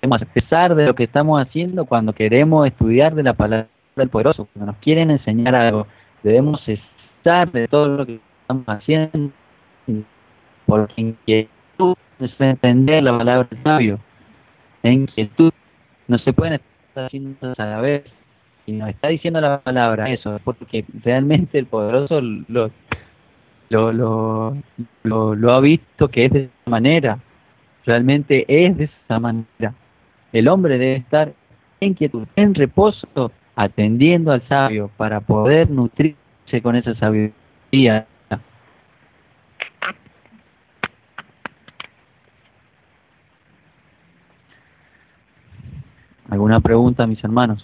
a pesar de lo que estamos haciendo, cuando queremos estudiar de la palabra del poderoso, cuando nos quieren enseñar algo, debemos cesar de todo lo que estamos haciendo, porque inquietud no es entender la palabra del sabio, en inquietud no se pueden estar haciendo a la vez, y nos está diciendo la palabra eso, porque realmente el poderoso lo, lo, lo, lo, lo ha visto que es de esa manera, realmente es de esa manera. El hombre debe estar en quietud, en reposo, atendiendo al sabio para poder nutrirse con esa sabiduría. ¿Alguna pregunta, mis hermanos?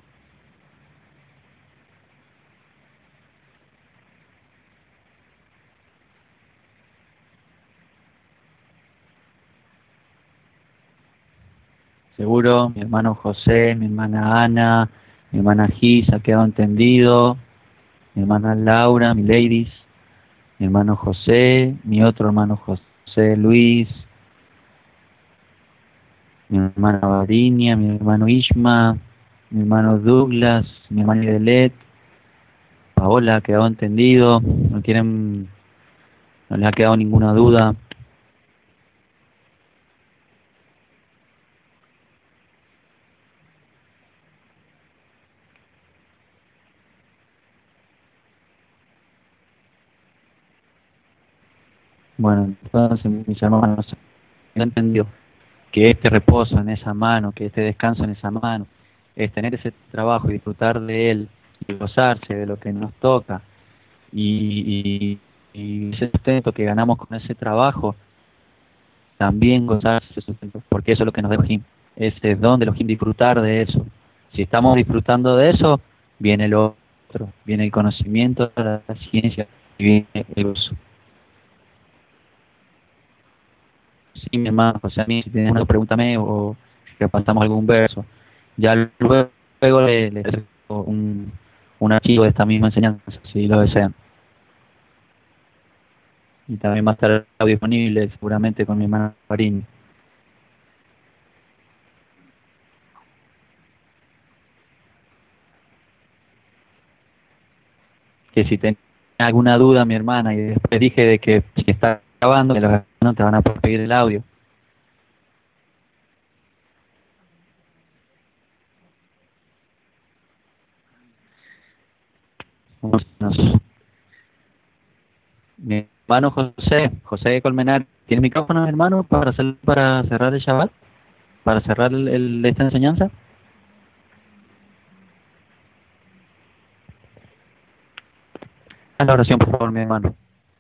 Seguro, mi hermano José, mi hermana Ana, mi hermana Gis ha quedado entendido, mi hermana Laura, mi ladies, mi hermano José, mi otro hermano José Luis, mi hermana Varinia, mi hermano Ishma, mi hermano Douglas, mi hermana Idelet, Paola ha quedado entendido, no quieren, no les ha quedado ninguna duda. Bueno, entonces mis hermanos han entendido que este reposo en esa mano, que este descanso en esa mano, es tener ese trabajo y disfrutar de él, y gozarse de lo que nos toca, y, y, y ese sustento que ganamos con ese trabajo, también gozarse ese sustento, porque eso es lo que nos da Elohim, ese don de Elohim, disfrutar de eso. Si estamos disfrutando de eso, viene lo otro, viene el conocimiento de la ciencia, y viene el uso. Sí, mi hermano José, a mí si tienes algo, pregúntame o repasamos algún verso. Ya luego, luego le, le traigo un, un archivo de esta misma enseñanza, si lo desean. Y también va a estar audio disponible seguramente con mi hermana Farini. Que si tenés alguna duda, mi hermana, y después dije de que si está grabando, que los hermanos te van a pedir el audio. Mi hermano José, José Colmenar, ¿tiene micrófono, mi hermano, para hacer, para cerrar el Shabbat? ¿Para cerrar el, el, esta enseñanza? Haz la oración, por favor, mi hermano.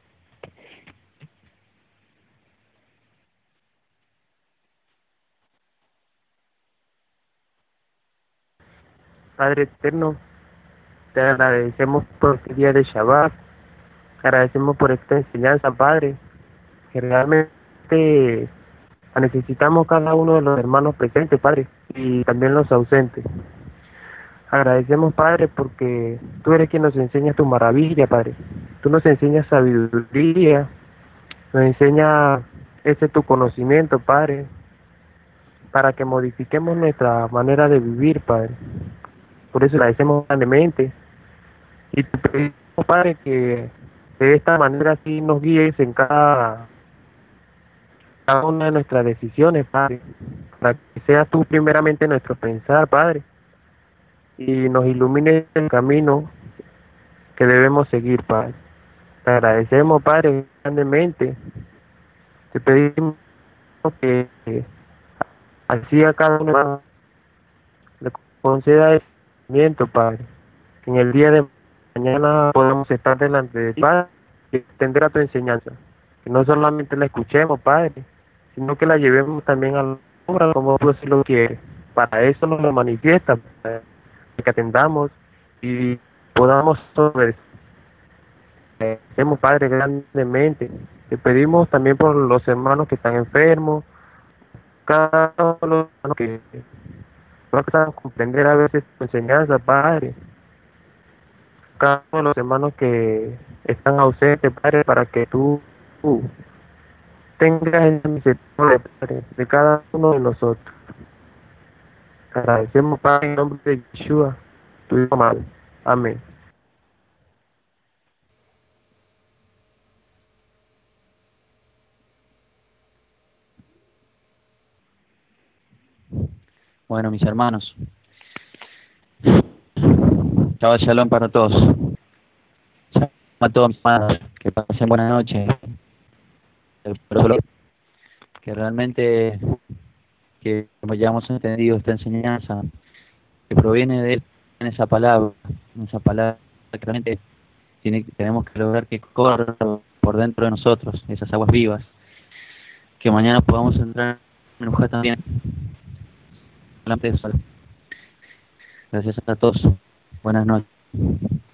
Padre eterno, te agradecemos por este día de Shabbat, agradecemos por esta enseñanza, Padre, que realmente la necesitamos cada uno de los hermanos presentes, Padre, y también los ausentes. Agradecemos, Padre, porque tú eres quien nos enseña tu maravilla, Padre. Tú nos enseñas sabiduría, nos enseña ese tu conocimiento, Padre, para que modifiquemos nuestra manera de vivir, Padre. Por eso agradecemos grandemente y te pedimos, Padre, que de esta manera sí nos guíes en cada, cada una de nuestras decisiones, Padre, para que seas tú primeramente nuestro pensar, Padre, y nos ilumines el camino que debemos seguir, Padre. Te agradecemos, Padre, grandemente. Te pedimos que, que así a cada uno le conceda ese conocimiento, Padre, que en el día de mañana podamos estar delante de ti, Padre, y extender a tu enseñanza, que no solamente la escuchemos, Padre, sino que la llevemos también a la obra como tú así lo quieres. Para eso nos lo manifiesta, Padre, que atendamos y podamos sobre hacemos, Padre, grandemente. Te pedimos también por los hermanos que están enfermos, cada uno de los hermanos que no saben comprender a veces tu enseñanza, Padre, cada uno de los hermanos que están ausentes, Padre, para que tú, tú tengas el misericordia, Padre, de cada uno de nosotros. Agradecemos, Padre, en nombre de Yeshua, tu Hijo amado. Amén. Bueno, mis hermanos, Shabbat Shalom para todos. Shalom a todos mis hermanos, que pasen buena noche. Que realmente, que como ya hemos entendido esta enseñanza, que proviene de él, en esa palabra, en esa palabra que realmente tiene, tenemos que lograr que corra por dentro de nosotros, esas aguas vivas, que mañana podamos entrar en Ujá también. Gracias a todos. Buenas noches.